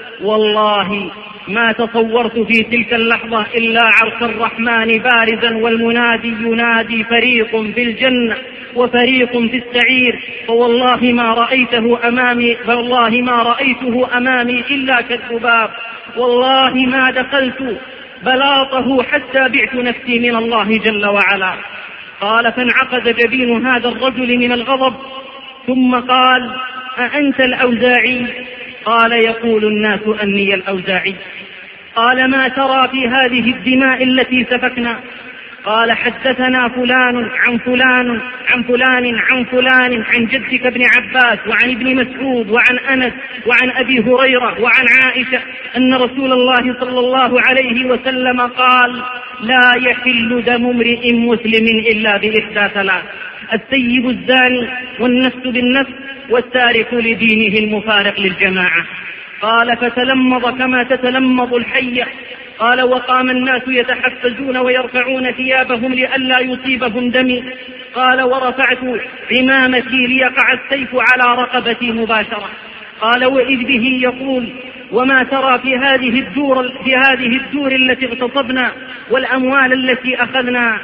والله ما تصورت في تلك اللحظة إلا عرش الرحمن بارزا والمنادي ينادي فريق في الجنة وفريق في السعير، فوالله ما رأيته أمامي فوالله ما رأيته أمامي إلا كالذباب، والله ما دخلت بلاطه حتى بعت نفسي من الله جل وعلا. قال فانعقد جبين هذا الرجل من الغضب، ثم قال أأنت الأوزاعي؟ قال يقول الناس أني الأوزاعي. قال ما ترى في هذه الدماء التي سفكنا؟ قال حدثنا فلان عن فلان عن فلان عن فلان عن جدك ابن عباس وعن ابن مسعود وعن أنس وعن أبي هريرة وعن عائشة أن رسول الله صلى الله عليه وسلم قال لا يحل دم امرئ مسلم إلا بإحدى ثلاث: السيب الزاني والنفس بالنفس والتارك لدينه المفارق للجماعة. قال فتلمض كما تتلمض الحية. قال وقام الناس يتحفزون ويرفعون ثيابهم لئلا يصيبهم دمي. قال ورفعت عمامتي ليقع السيف على رقبتي مباشرة. قال وإذ به يقول وما ترى في هذه الدور في هذه الدور التي اغتصبنا والأموال التي أخذنا؟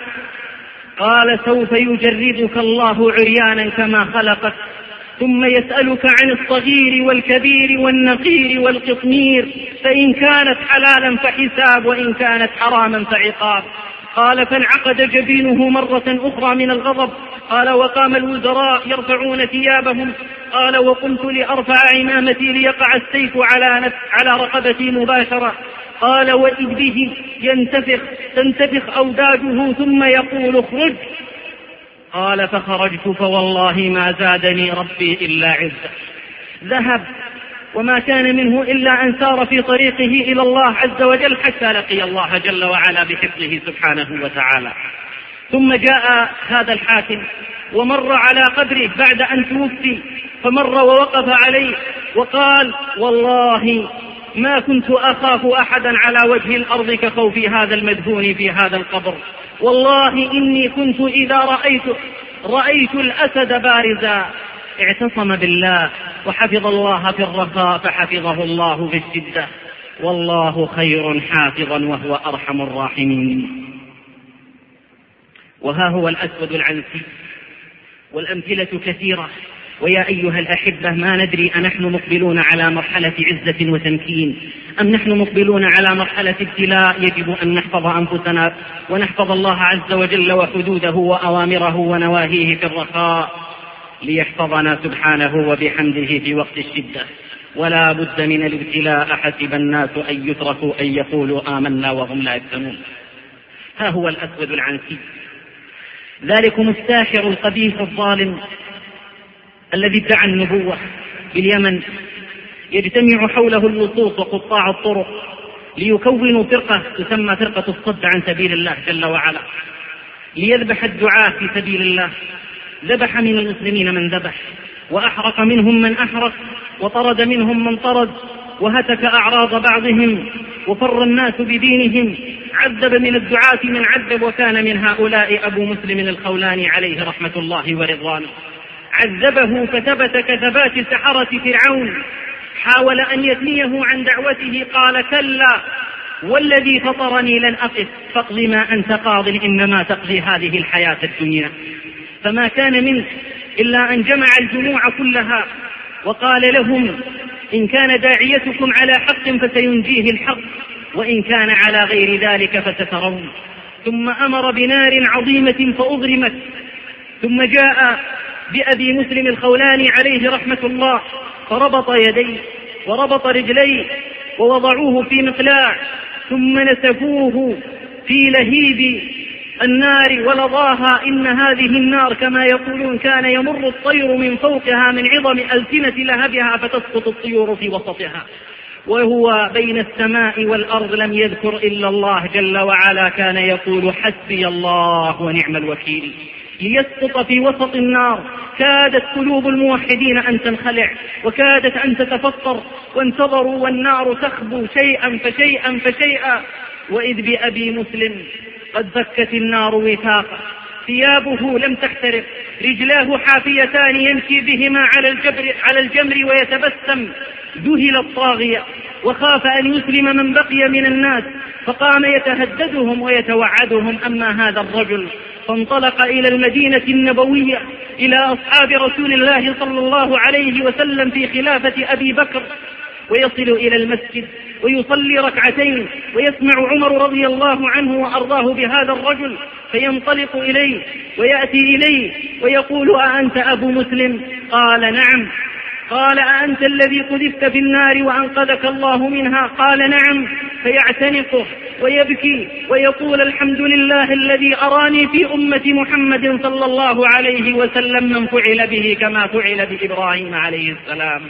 قال سوف يجردك الله عريانا كما خلقك، ثم يسألك عن الصغير والكبير والنقير والقطمير، فإن كانت حلالا فحساب وإن كانت حراما فعقاب. قال فانعقد جبينه مرة أخرى من الغضب. قال وقام الوزراء يرفعون ثيابهم. قال وقمت لأرفع عمامتي ليقع السيف على, على رقبتي مباشرة. قال وإذ به ينتفخ تنتفخ أوداجه ثم يقول اخرج. قال فخرجت فوالله ما زادني ربي إلا عزة. ذهب وما كان منه إلا أن سار في طريقه إلى الله عز وجل حتى لقي الله جل وعلا بحفظه سبحانه وتعالى. ثم جاء هذا الحاكم ومر على قبره بعد أن توفي، فمر ووقف عليه وقال والله ما كنت أخاف أحدا على وجه الأرض كخوفي هذا المدفون في هذا القبر، والله إني كنت إذا رأيت رأيت الأسد بارزا. اعتصم بالله وحفظ الله في الرخاء فحفظه الله في الشدة، والله خير حافظا وهو أرحم الراحمين. وها هو الأسود العنسي، والأمثلة كثيرة ويا أيها الأحبة، ما ندري أنحن مقبلون على مرحلة عزة وتمكين أم نحن مقبلون على مرحلة ابتلاء. يجب أن نحفظ أنفسنا ونحفظ الله عز وجل وحدوده وأوامره ونواهيه في الرخاء ليحفظنا سبحانه وبحمده في وقت الشدة. ولا بد من الابتلاء. حسب الناس أن يتركوا أن يقولوا آمنا وهم لا يفتنون. ها هو الأسود العنسي، ذلكم الساحر القبيح الظالم الذي ادعى النبوة باليمن، يجتمع حوله اللصوص وقطاع الطرق ليكونوا فرقة تسمى فرقة الصد عن سبيل الله جل وعلا، ليذبح الدعاة في سبيل الله. ذبح من المسلمين من ذبح، وأحرق منهم من أحرق، وطرد منهم من طرد، وهتك أعراض بعضهم، وفر الناس بدينهم. عذب من الدعاة من عذب، وكان من هؤلاء أبو مسلم الخولاني عليه رحمة الله ورضوانه. عذبه فثبت كثبات سحرة فرعون. حاول أن يثنيه عن دعوته، قال كلا والذي فطرني لن أقف، فاقض ما أنت قاض إنما تقضي هذه الحياة الدنيا. فما كان منه إلا أن جمع الجموع كلها وقال لهم إن كان داعيتكم على حق فسينجيه الحق، وإن كان على غير ذلك فسترون. ثم أمر بنار عظيمة فأضرمت، ثم جاء بأبي مسلم الخولاني عليه رحمة الله فربط يديه وربط رجليه ووضعوه في مقلاع، ثم نسفوه في لهيب النار ولظاها. إن هذه النار كما يقولون كان يمر الطير من فوقها من عظم ألسنة لهبها فتسقط الطيور في وسطها، وهو بين السماء والأرض لم يذكر إلا الله جل وعلا. كان يقول حسبي الله ونعم الوكيل، ليسقط في وسط النار. كادت قلوب الموحدين أن تنخلع وكادت أن تتفطر، وانتظروا والنار تخبو شيئا فشيئا فشيئا. وإذ بأبي مسلم قد فكت النار وثاقا، ثيابه لم تحترق، رجلاه حافيتان يمشي بهما على الجبر على الجمر ويتبسم. ذهل الطاغية وخاف أن يسلم من بقي من الناس، فقام يتهددهم ويتوعدهم. أما هذا الرجل فانطلق إلى المدينة النبوية إلى أصحاب رسول الله صلى الله عليه وسلم في خلافة أبي بكر، ويصل إلى المسجد ويصلي ركعتين، ويسمع عمر رضي الله عنه وأرضاه بهذا الرجل، فينطلق إليه ويأتي إليه ويقول أأنت أبو مسلم؟ قال نعم. قال أأنت الذي قذفت في النار وأنقذك الله منها؟ قال نعم. فيعتنقه ويبكي ويقول الحمد لله الذي أراني في أمة محمد صلى الله عليه وسلم من فعل به كما فعل بإبراهيم عليه السلام.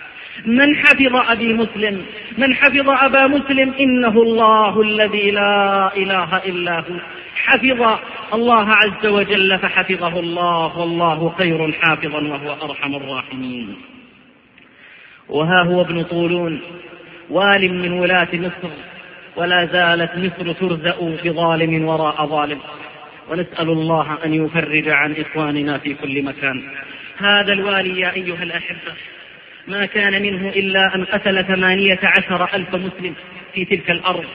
من حفظ أبي مسلم، من حفظ أبا مسلم إنه الله الذي لا إله إلا هو. حفظ الله عز وجل فحفظه الله، والله خير حافظا وهو أرحم الراحمين. وها هو ابن طولون وال من ولاة مصر، ولا زالت مصر ترزأ بظالم وراء ظالم، ونسأل الله أن يفرج عن إخواننا في كل مكان. هذا الوالي يا أيها الأحبة ما كان منه إلا أن قتل ثمانية عشر ألف مسلم في تلك الأرض،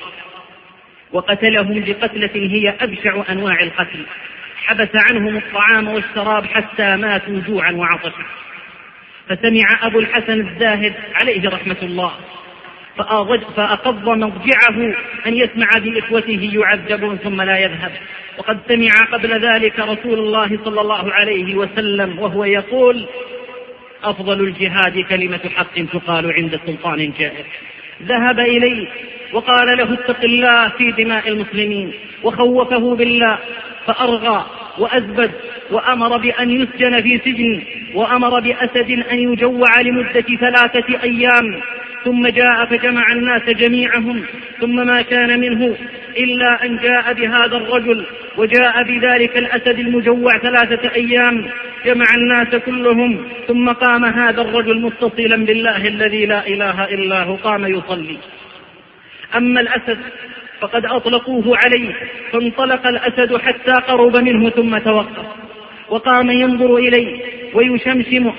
وقتلهم بقتلة هي أبشع أنواع القتل. حبس عنهم الطعام والشراب حتى ماتوا جوعا وعطشا. فسمع أبو الحسن الزاهد عليه رحمة الله فأقض مضجعه أن يسمع بإخوته يعذبون ثم لا يذهب. وقد سمع قبل ذلك رسول الله صلى الله عليه وسلم وهو يقول أفضل الجهاد كلمة حق تقال عند سلطان جائر. ذهب إليه وقال له اتق الله في دماء المسلمين، وخوفه بالله فأرغى وأزبد، وأمر بأن يسجن في سجن، وأمر بأسد أن يجوع لمدة ثلاثة أيام. ثم جاء فجمع الناس جميعهم، ثم ما كان منه إلا أن جاء بهذا الرجل وجاء بذلك الأسد المجوع ثلاثة أيام. جمع الناس كلهم، ثم قام هذا الرجل متصلا بالله الذي لا إله إلا هو، قام يصلي. أما الأسد فقد أطلقوه عليه، فانطلق الأسد حتى قرب منه ثم توقف، وقام ينظر إليه ويشمشمه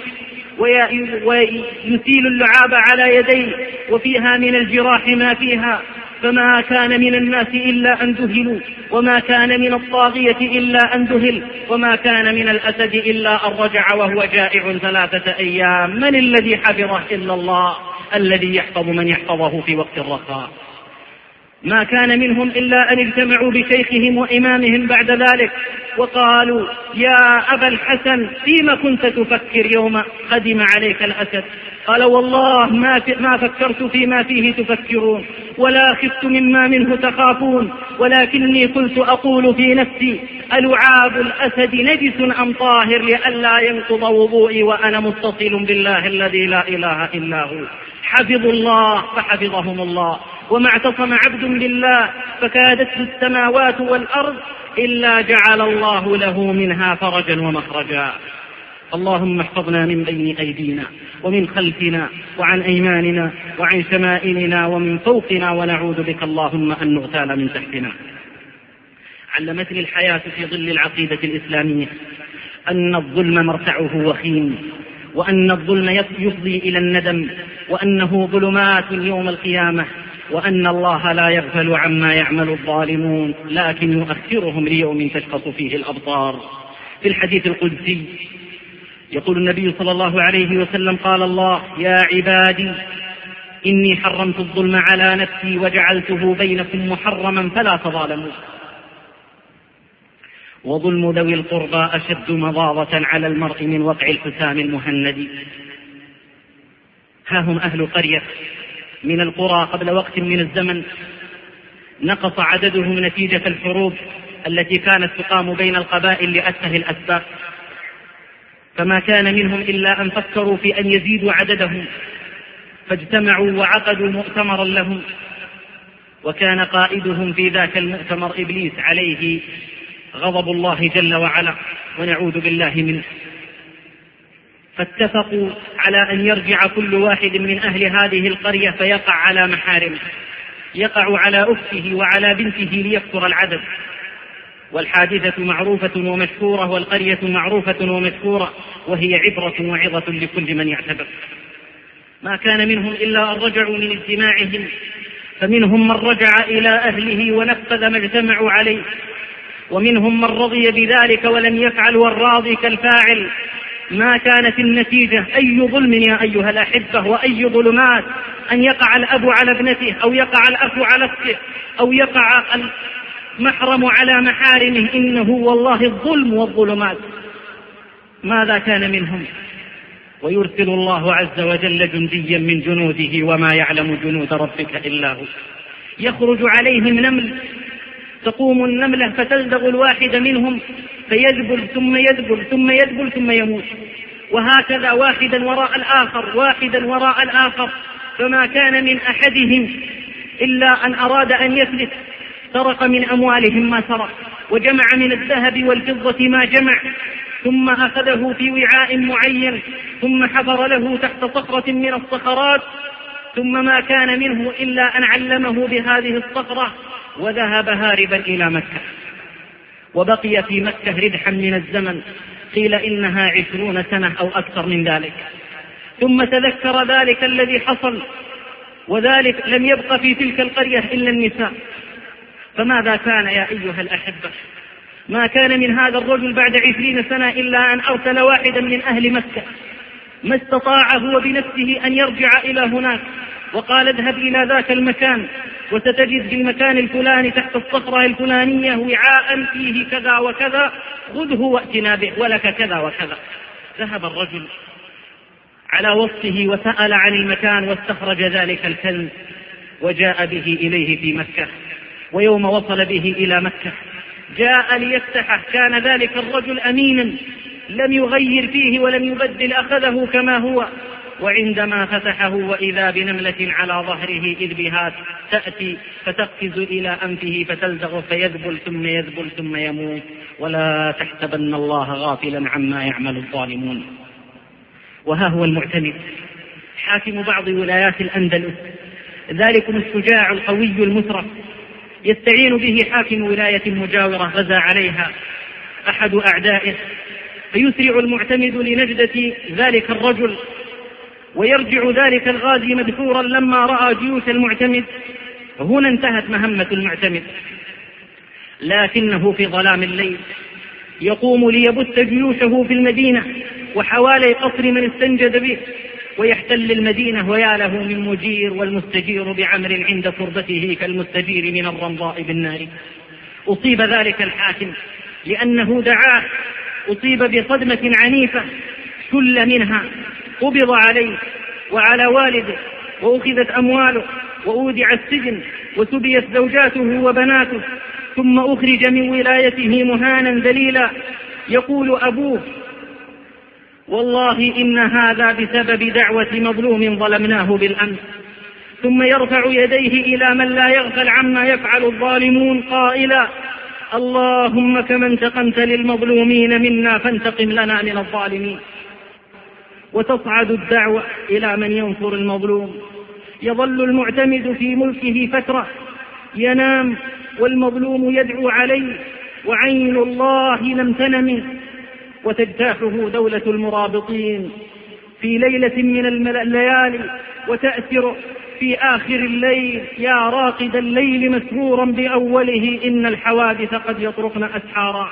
ويسيل اللعاب على يديه وفيها من الجراح ما فيها. فما كان من الناس إلا أن ذهلوا، وما كان من الطاغية إلا أن ذهل، وما كان من الأسد إلا أن رجع وهو جائع ثلاثة أيام. من الذي حفظه إلا الله الذي يحفظ من يحفظه في وقت الرخاء. ما كان منهم إلا أن اجتمعوا بشيخهم وإمامهم بعد ذلك وقالوا: يا أبا الحسن، فيما كنت تفكر يوم قدم عليك الأسد؟ قال: والله ما, ما فكرت فيما فيه تفكرون، ولا خفت مما منه تخافون، ولكني كنت أقول في نفسي: ألعاب الأسد نجس أم طاهر، لئلا ينقض وضوئي وأنا متصل بالله الذي لا إله إلا هو. حفظوا الله فحفظهم الله، وما اعتصم عبد بالله فكادته السماوات والأرض إلا جعل الله له منها فرجا ومخرجا. اللهم احفظنا من بين أيدينا ومن خلفنا وعن أيماننا وعن شمائلنا ومن فوقنا، ونعوذ بك اللهم أن نغتال من تحتنا. علمتني الحياة في ظل العقيدة الإسلامية أن الظلم مرتعه وخيم، وأن الظلم يفضي إلى الندم، وأنه ظلمات يوم القيامة، وأن الله لا يغفل عما يعمل الظالمون، لكن يؤخرهم ليوم تشخص فيه الأبصار. في الحديث القدسي يقول النبي صلى الله عليه وسلم: قال الله: يا عبادي إني حرمت الظلم على نفسي وجعلته بينكم محرما فلا تظالموا. وظلم ذوي القربى أشد مضاضة على المرء من وقع الحسام المهند. ها هم أهل قرية من القرى قبل وقت من الزمن نقص عددهم نتيجة الحروب التي كانت تقام بين القبائل لأتفه الأسباب، فما كان منهم إلا أن فكروا في أن يزيدوا عددهم، فاجتمعوا وعقدوا مؤتمرا لهم، وكان قائدهم في ذاك المؤتمر إبليس عليه غضب الله جل وعلا ونعوذ بالله منه. فاتفقوا على أن يرجع كل واحد من أهل هذه القرية فيقع على محارمه، يقع على أخته وعلى بنته ليكثر العدد. والحادثة معروفة ومشهورة، والقرية معروفة ومشهورة، وهي عبرة وعظة لكل من يعتبر. ما كان منهم إلا أن رجعوا من اجتماعهم، فمنهم من رجع إلى أهله ونفذ ما اجتمعوا عليه، ومنهم من رضي بذلك ولم يفعل، والراضي كالفاعل. ما كانت النتيجة أي ظلم يا أيها الأحبة، وأي ظلمات، أن يقع الأب على ابنته، أو يقع الأخ على أخته، أو يقع المحرم على محارمه. إنه والله الظلم والظلمات. ماذا كان منهم؟ ويرسل الله عز وجل جنديا من جنوده، وما يعلم جنود ربك إلا هو. يخرج عليهم نمل، تقوم النملة فتلدغ الواحد منهم فيذبل ثم يذبل ثم يذبل ثم يموت، وهكذا واحدا وراء الآخر واحدا وراء الآخر. فما كان من أحدهم إلا أن أراد أن يفلت، سرق من أموالهم ما سرق، وجمع من الذهب والفضة ما جمع، ثم أخذه في وعاء معين، ثم حفر له تحت صخرة من الصخرات، ثم ما كان منه إلا أن علمه بهذه الصخرة وذهب هاربا إلى مكة، وبقي في مكة ردحا من الزمن، قيل إنها عشرون سنة أو أكثر من ذلك. ثم تذكر ذلك الذي حصل، وذلك لم يبق في تلك القرية إلا النساء. فماذا كان يا أيها الأحبة؟ ما كان من هذا الرجل بعد عشرين سنة إلا أن أرسل واحدا من أهل مكة، ما استطاع هو بنفسه أن يرجع إلى هناك، وقال: اذهب إلى ذاك المكان وستجد بالمكان الفلاني تحت الصخرة الفلانية وعاء فيه كذا وكذا، خذه وأتنا به ولك كذا وكذا. ذهب الرجل على وصفه وسأل عن المكان واستخرج ذلك الكنز وجاء به إليه في مكة. ويوم وصل به إلى مكة جاء ليفتحه، كان ذلك الرجل أمينا لم يغير فيه ولم يبدل، أخذه كما هو. وعندما فتحه وإذا بنملة على ظهره إذ بها تأتي فتقفز إلى أنفه فتلزغ فيذبل ثم يذبل ثم يموت. ولا تحسبن الله غافلا عما يعمل الظالمون. وها هو المعتمد حاكم بعض ولايات الأندلس، ذلكم الشجاع القوي المسرف، يستعين به حاكم ولاية مجاورة غزا عليها أحد أعدائه، فيسرع المعتمد لنجدة ذلك الرجل، ويرجع ذلك الغازي مدحورا لما رأى جيوش المعتمد، هنا انتهت مهمة المعتمد، لكنه في ظلام الليل يقوم ليبث جيوشه في المدينة وحوالي قصر من استنجد به ويحتل المدينة، ويا له من مجير، والمستجير بعمر عند تربته كالمستجير من الرمضاء بالنار. أصيب ذلك الحاكم لأنه دعاه، أصيب بصدمة عنيفة شل منها، قبض عليه وعلى والده، وأخذت أمواله، وأودع السجن، وسبيت زوجاته وبناته، ثم أخرج من ولايته مهانا ذليلا. يقول أبوه: والله إن هذا بسبب دعوة مظلوم ظلمناه بالأمس. ثم يرفع يديه إلى من لا يغفل عما يفعل الظالمون قائلا: اللهم كما انتقمت للمظلومين منا فانتقم لنا من الظالمين. وتصعد الدعوة إلى من ينصر المظلوم. يظل المعتمد في ملكه فترة ينام والمظلوم يدعو عليه، وعين الله لم تنم، وتجتاحه دولة المرابطين في ليلة من الليالي، وتأثر في آخر الليل: يا راقد الليل مسرورا بأوله إن الحوادث قد يطرقن أسحارا.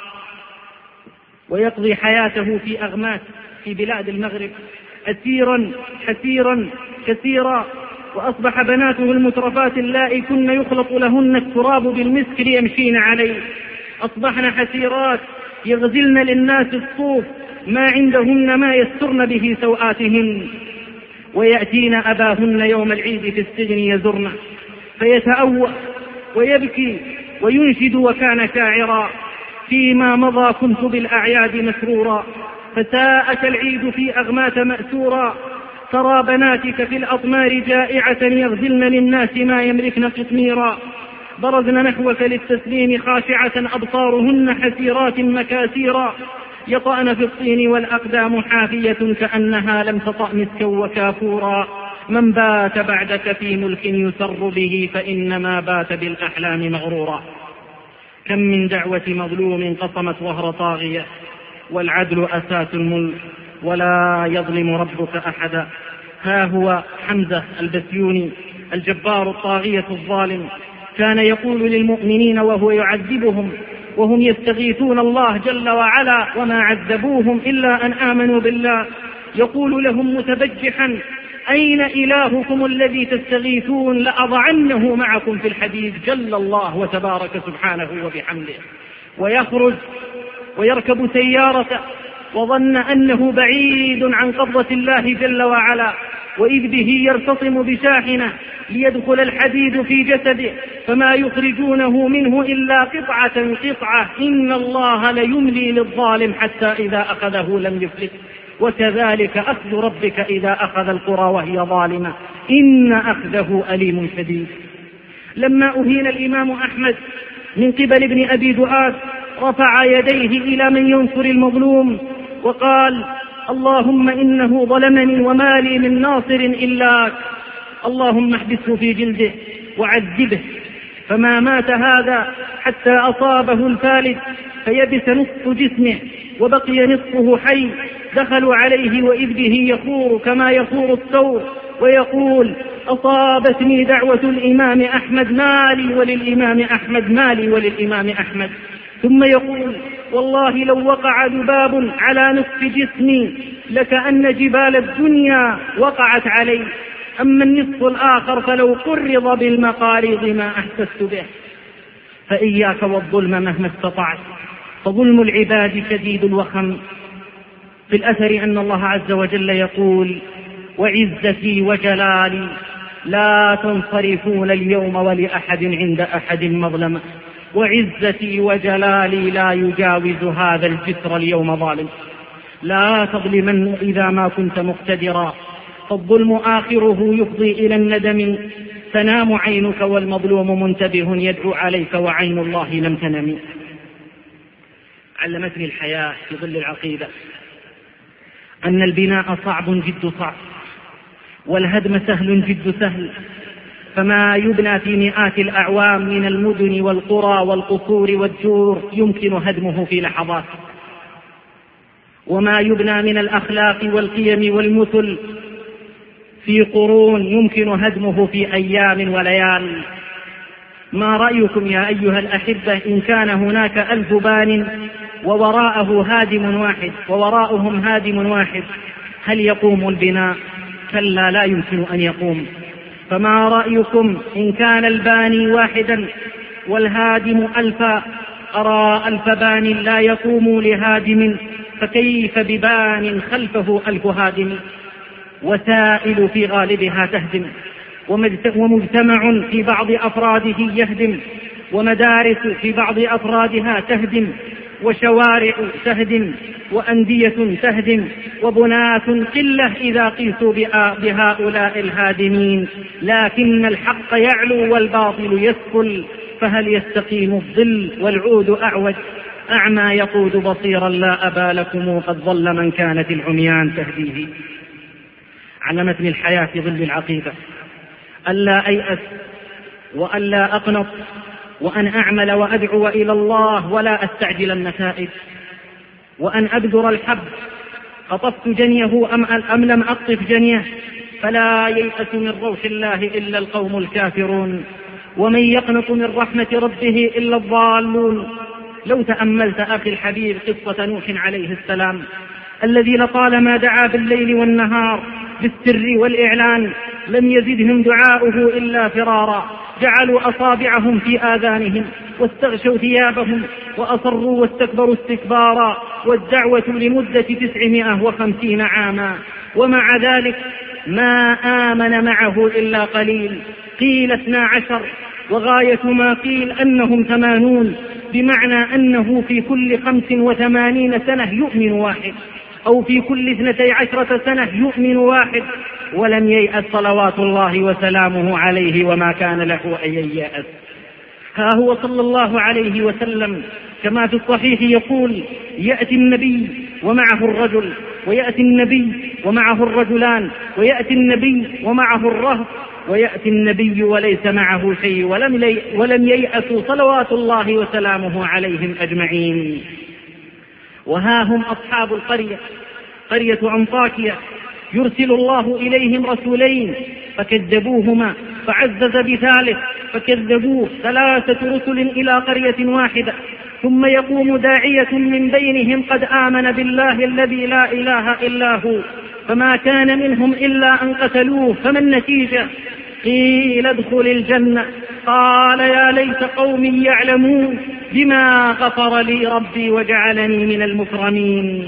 ويقضي حياته في أغماس في بلاد المغرب أسيرا حسيرا كثيرا. وأصبح بناته المترفات اللائي كن يخلط لهن التراب بالمسك ليمشين عليه، أصبحن حسيرات يغزلن للناس الصوف ما عندهن ما يسترن به سوآتهن، ويأتين أباهن يوم العيد في السجن يزرن فيتأوأ ويبكي وينشد: وكان شاعرا فيما مضى كنت بالأعياد مسرورا، فساءك العيد في أغمات مأسورا، ترى بناتك في الأطمار جائعة يغزلن للناس ما يملكن قطميرا، برزن نحوك للتسليم خاشعة أبصارهن حسيرات مكاسيرا، يطأن في الطين والأقدام حافية كأنها لم تطأ مسكا وكافورا، من بات بعدك في ملك يسر به فإنما بات بالأحلام مغرورا. كم من دعوة مظلوم قصمت وهر طاغية، والعدل أساس الملك ولا يظلم ربك أحدا. ها هو حمزة البسيوني الجبار الطاغية الظالم كان يقول للمؤمنين وهو يعذبهم وهم يستغيثون الله جل وعلا وما عذبوهم إلا أن آمنوا بالله، يقول لهم متبجحا: أين إلهكم الذي تستغيثون؟ لأضعنه معكم في الحديد جل الله وتبارك سبحانه وبحمده. ويخرج ويركب سيارته وظن أنه بعيد عن قبضة الله جل وعلا، وإذ به يرتصم بشاحنة ليدخل الحديد في جسده، فما يخرجونه منه إلا قطعة قطعة. إن الله ليملي للظالم حتى إذا أخذه لم يفلت، وكذلك أخذ ربك إذا أخذ القرى وهي ظالمة إن أخذه أليم شديد. لما أهين الإمام أحمد من قبل ابن أبي دؤاد رفع يديه إلى من ينصر المظلوم وقال: اللهم إنه ظلمني وما لي من ناصر إلاك، اللهم احبسه في جلده وعذبه. فما مات هذا حتى أصابه الفالج فيبس نصف جسمه وبقي نصفه حي. دخلوا عليه وإذ به يخور كما يخور الثور ويقول: أصابتني دعوة الإمام أحمد مالي وللإمام أحمد مالي وللإمام أحمد. ثم يقول: والله لو وقع ذباب على نصف جسمي لكأن جبال الدنيا وقعت علي، أما النصف الآخر فلو قرض بالمقاريض ما أحسست به. فإياك والظلم مهما استطعت، فظلم العباد شديد الوخم. في الأثر أن الله عز وجل يقول: وعزتي وجلالي لا تنصرفون اليوم ولأحد عند أحد مظلمة، وعزتي وجلالي لا يجاوز هذا الجسر اليوم ظالم. لا تظلمن إذا ما كنت مقتدرا، فالظلم آخره يفضي إلى الندم. تنام عينك والمظلوم منتبه يدعو عليك وعين الله لم تنم. علمتني الحياة في ظل العقيدة أن البناء صعب جد صعب، والهدم سهل جد سهل. فما يبنى في مئات الأعوام من المدن والقرى والقصور والجور يمكن هدمه في لحظات، وما يبنى من الأخلاق والقيم والمثل في قرون يمكن هدمه في أيام وليال. ما رأيكم يا أيها الأحبة إن كان هناك ألف بان ووراءه هادم واحد ووراءهم هادم واحد، هل يقوم البناء؟ كلا، لا يمكن أن يقوم. فما رأيكم إن كان الباني واحدا والهادم ألفا؟ أرى ألف بان لا يقوم لهادم، فكيف ببان خلفه ألف هادم؟ وسائل في غالبها تهدم، ومجتمع في بعض أفراده يهدم، ومدارس في بعض أفرادها تهدم، وشوارع تهدم، وأندية تهدم، وبنات قلة إذا قيسوا بهؤلاء الهادمين. لكن الحق يعلو والباطل يسفل، فهل يستقيم الظل والعود أعوج؟ أعمى يقود بصيرا، لا أبا لكم قد ضل من كانت العميان تهديه. علمتني الحياة في ظل العقيدة ألا أيأس وألا أقنط، وأن أعمل وأدعو إلى الله ولا أستعجل النتائج، وأن أبذر الحب قطفت جنيه أم, أم لم أقطف جنيه، فلا ييأس من روح الله إلا القوم الكافرون، ومن يقنط من رحمة ربه إلا الضالون. لو تأملت أخي الحبيب قصة نوح عليه السلام الذي لطالما دعا بالليل والنهار بالسر والإعلان، لم يزدهم دعاؤه إلا فرارا، جعلوا أصابعهم في آذانهم واستغشوا ثيابهم وأصروا واستكبروا استكبارا، والدعوة لمدة تسعمائة وخمسين عاما، ومع ذلك ما آمن معه إلا قليل، قيل اثنا عشر، وغاية ما قيل أنهم ثمانون، بمعنى أنه في كل خمس وثمانين سنة يؤمن واحد، أو في كل اثنتي عشرة سنة يؤمن واحد، ولم ييأس صلوات الله وسلامه عليه، وما كان له أن ييأس. ها هو صلى الله عليه وسلم كما في الصحيح يقول: يأتي النبي ومعه الرجل، ويأتي النبي ومعه الرجلان، ويأتي النبي ومعه الرهط، ويأتي النبي وليس معه شيء، ولم, ولم ييأسوا صلوات الله وسلامه عليهم أجمعين. وها هم أصحاب القرية، قرية أنطاكية، يرسل الله إليهم رسولين فكذبوهما، فعزز بثالث فكذبوه، ثلاثة رسل إلى قرية واحدة، ثم يقوم داعية من بينهم قد آمن بالله الذي لا إله إلا هو، فما كان منهم إلا أن قتلوه، فما النتيجة؟ قيل ادخل الجنة، قال يا ليت قومي يعلمون بما غفر لي ربي وجعلني من المكرمين.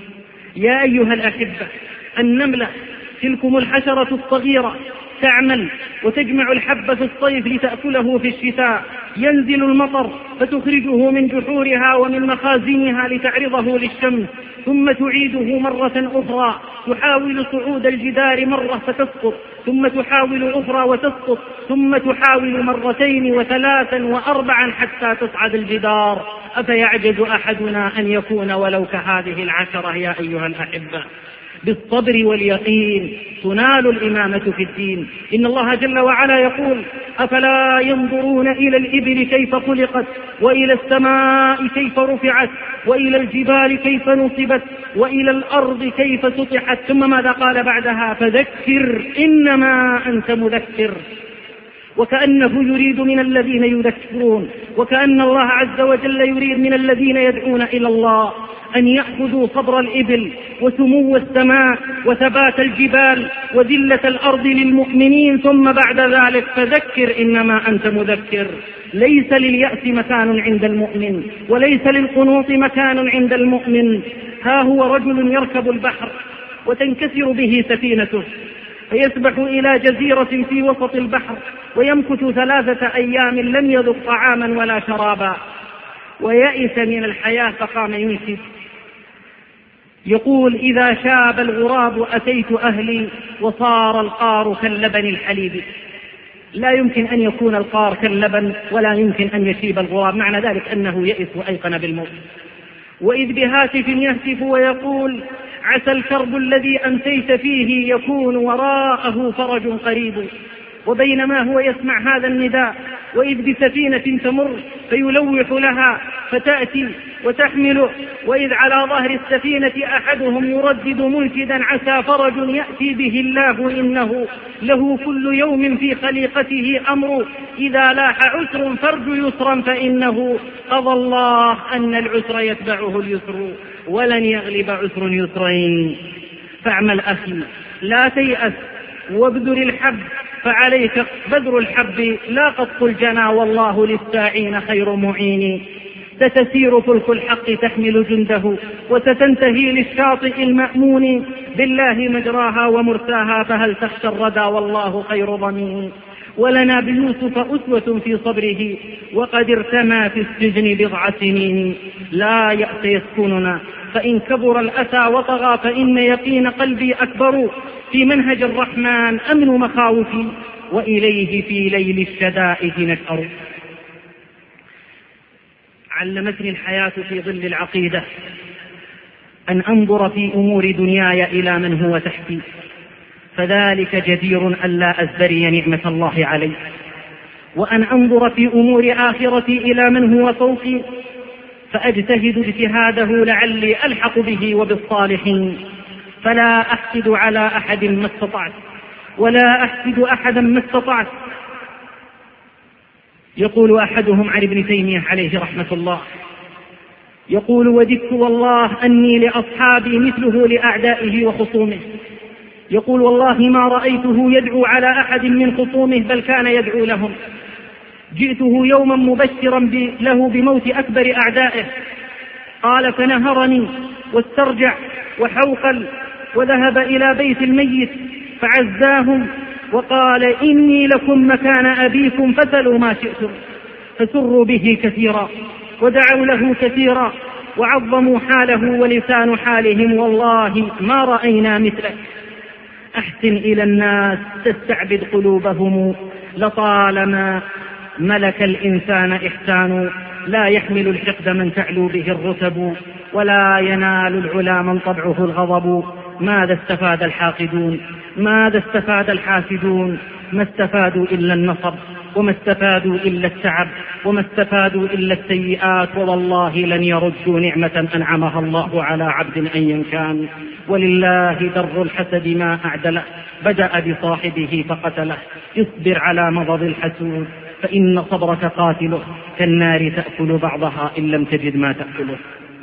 يا أيها الأحبة، النملة تلكم الحشرة الصغيرة تعمل وتجمع الحب في الصيف لتأكله في الشتاء، ينزل المطر فتخرجه من جحورها ومن مخازنها لتعرضه للشمس، ثم تعيده مرة أخرى، تحاول صعود الجدار مرة فتسقط، ثم تحاول أخرى وتسقط، ثم تحاول مرتين وثلاثا وأربعا حتى تصعد الجدار. أفيعجز أحدنا أن يكون ولو كهذه العشرة؟ يا أيها الأحبة، بالصبر واليقين تنال الإمامة في الدين. إن الله جل وعلا يقول: أفلا ينظرون إلى الإبل كيف خلقت، وإلى السماء كيف رفعت، وإلى الجبال كيف نصبت، وإلى الأرض كيف سطحت، ثم ماذا قال بعدها؟ فذكر إنما أنت مذكر. وكأنه يريد من الذين يذكرون، وكأن الله عز وجل يريد من الذين يدعون إلى الله أن يأخذوا صبر الإبل وسمو السماء وثبات الجبال وذلة الأرض للمؤمنين، ثم بعد ذلك فذكر إنما أنت مذكر. ليس لليأس مكان عند المؤمن، وليس للقنوط مكان عند المؤمن. ها هو رجل يركب البحر وتنكسر به سفينته، فيسبح إلى جزيرة في وسط البحر ويمكث ثلاثة أيام لم يذق طعاما ولا شرابا، ويئس من الحياة فقام ينشد يقول: إذا شاب الغراب أتيت أهلي وصار القار كاللبن الحليب. لا يمكن أن يكون القار كاللبن، ولا يمكن أن يشيب الغراب، معنى ذلك أنه يئس وأيقن بالموت. وإذ بهاتف يهتف ويقول: عسى الكرب الذي أمسيت فيه يكون وراءه فرج قريب. وبينما هو يسمع هذا النداء وإذ بسفينة تمر فيلوح لها فتأتي وتحمله، وإذ على ظهر السفينة أحدهم يردد منشدا عسى فرج يأتي به الله إنه له كل يوم في خليقته أمر، إذا لاح عسر فرج يسرا فإنه قضى الله أن العسر يتبعه اليسر ولن يغلب عسر يسرين. فاعمل أخي لا تيأس وابذر الحب، فعليك بذر الحب لا قطف الجنى، والله للساعين خير معين. ستسير فلك الحق تحمل جنده، وستنتهي للشاطئ المأمون، بالله مجراها ومرساها، فهل تخشى الردى والله خير ضمين. ولنا بيوسف أسوة في صبره، وقد ارتمى في السجن بضع سنين. لا يأس يسكننا فإن كبر الأسى وطغى، فإن يقين قلبي أكبر، في منهج الرحمن أمن مخاوفي، وإليه في ليل الشدائد نشأر. علمتني الحياة في ظل العقيدة أن أنظر في أمور دنياي إلى من هو تحتي، فذلك جدير ألا أزدري نعمة الله علي، وأن أنظر في أمور آخرتي إلى من هو فوقي، فأجتهد اجتهاده لعلي ألحق به وبالصالحين. فلا أحسد على أحد ما استطعت، ولا أحسد أحدا ما استطعت. يقول أحدهم عن ابن تيمية عليه رحمة الله، يقول وددت والله أني لأصحابي مثله لأعدائه وخصومه. يقول والله ما رأيته يدعو على أحد من خصومه، بل كان يدعو لهم. جئته يوما مبشرا له بموت أكبر أعدائه، قال فنهرني واسترجع وحوقل، وذهب إلى بيت الميت فعزاهم وقال إني لكم مكان أبيكم فسلوا ما شئتم، فسروا به كثيرا ودعوا له كثيرا وعظموا حاله ولسان حالهم، والله ما رأينا مثلك. أحسن إلى الناس تستعبد قلوبهم، لطالما ملك الإنسان إحسان، لا يحمل الحقد من تعلو به الرتب، ولا ينال العلا من طبعه الغضب. ماذا استفاد الحاقدون؟ ماذا استفاد الحاسدون؟ ما استفادوا إلا النصب، وما استفادوا إلا التعب، وما استفادوا إلا السيئات، والله لن يردوا نعمة أنعمها الله على عبد أيا كان. ولله در الحسد ما أعدله، بدأ بصاحبه فقتله. اصبر على مضض الحسود، فإن صبرك قاتله، كالنار تأكل بعضها إن لم تجد ما تأكله.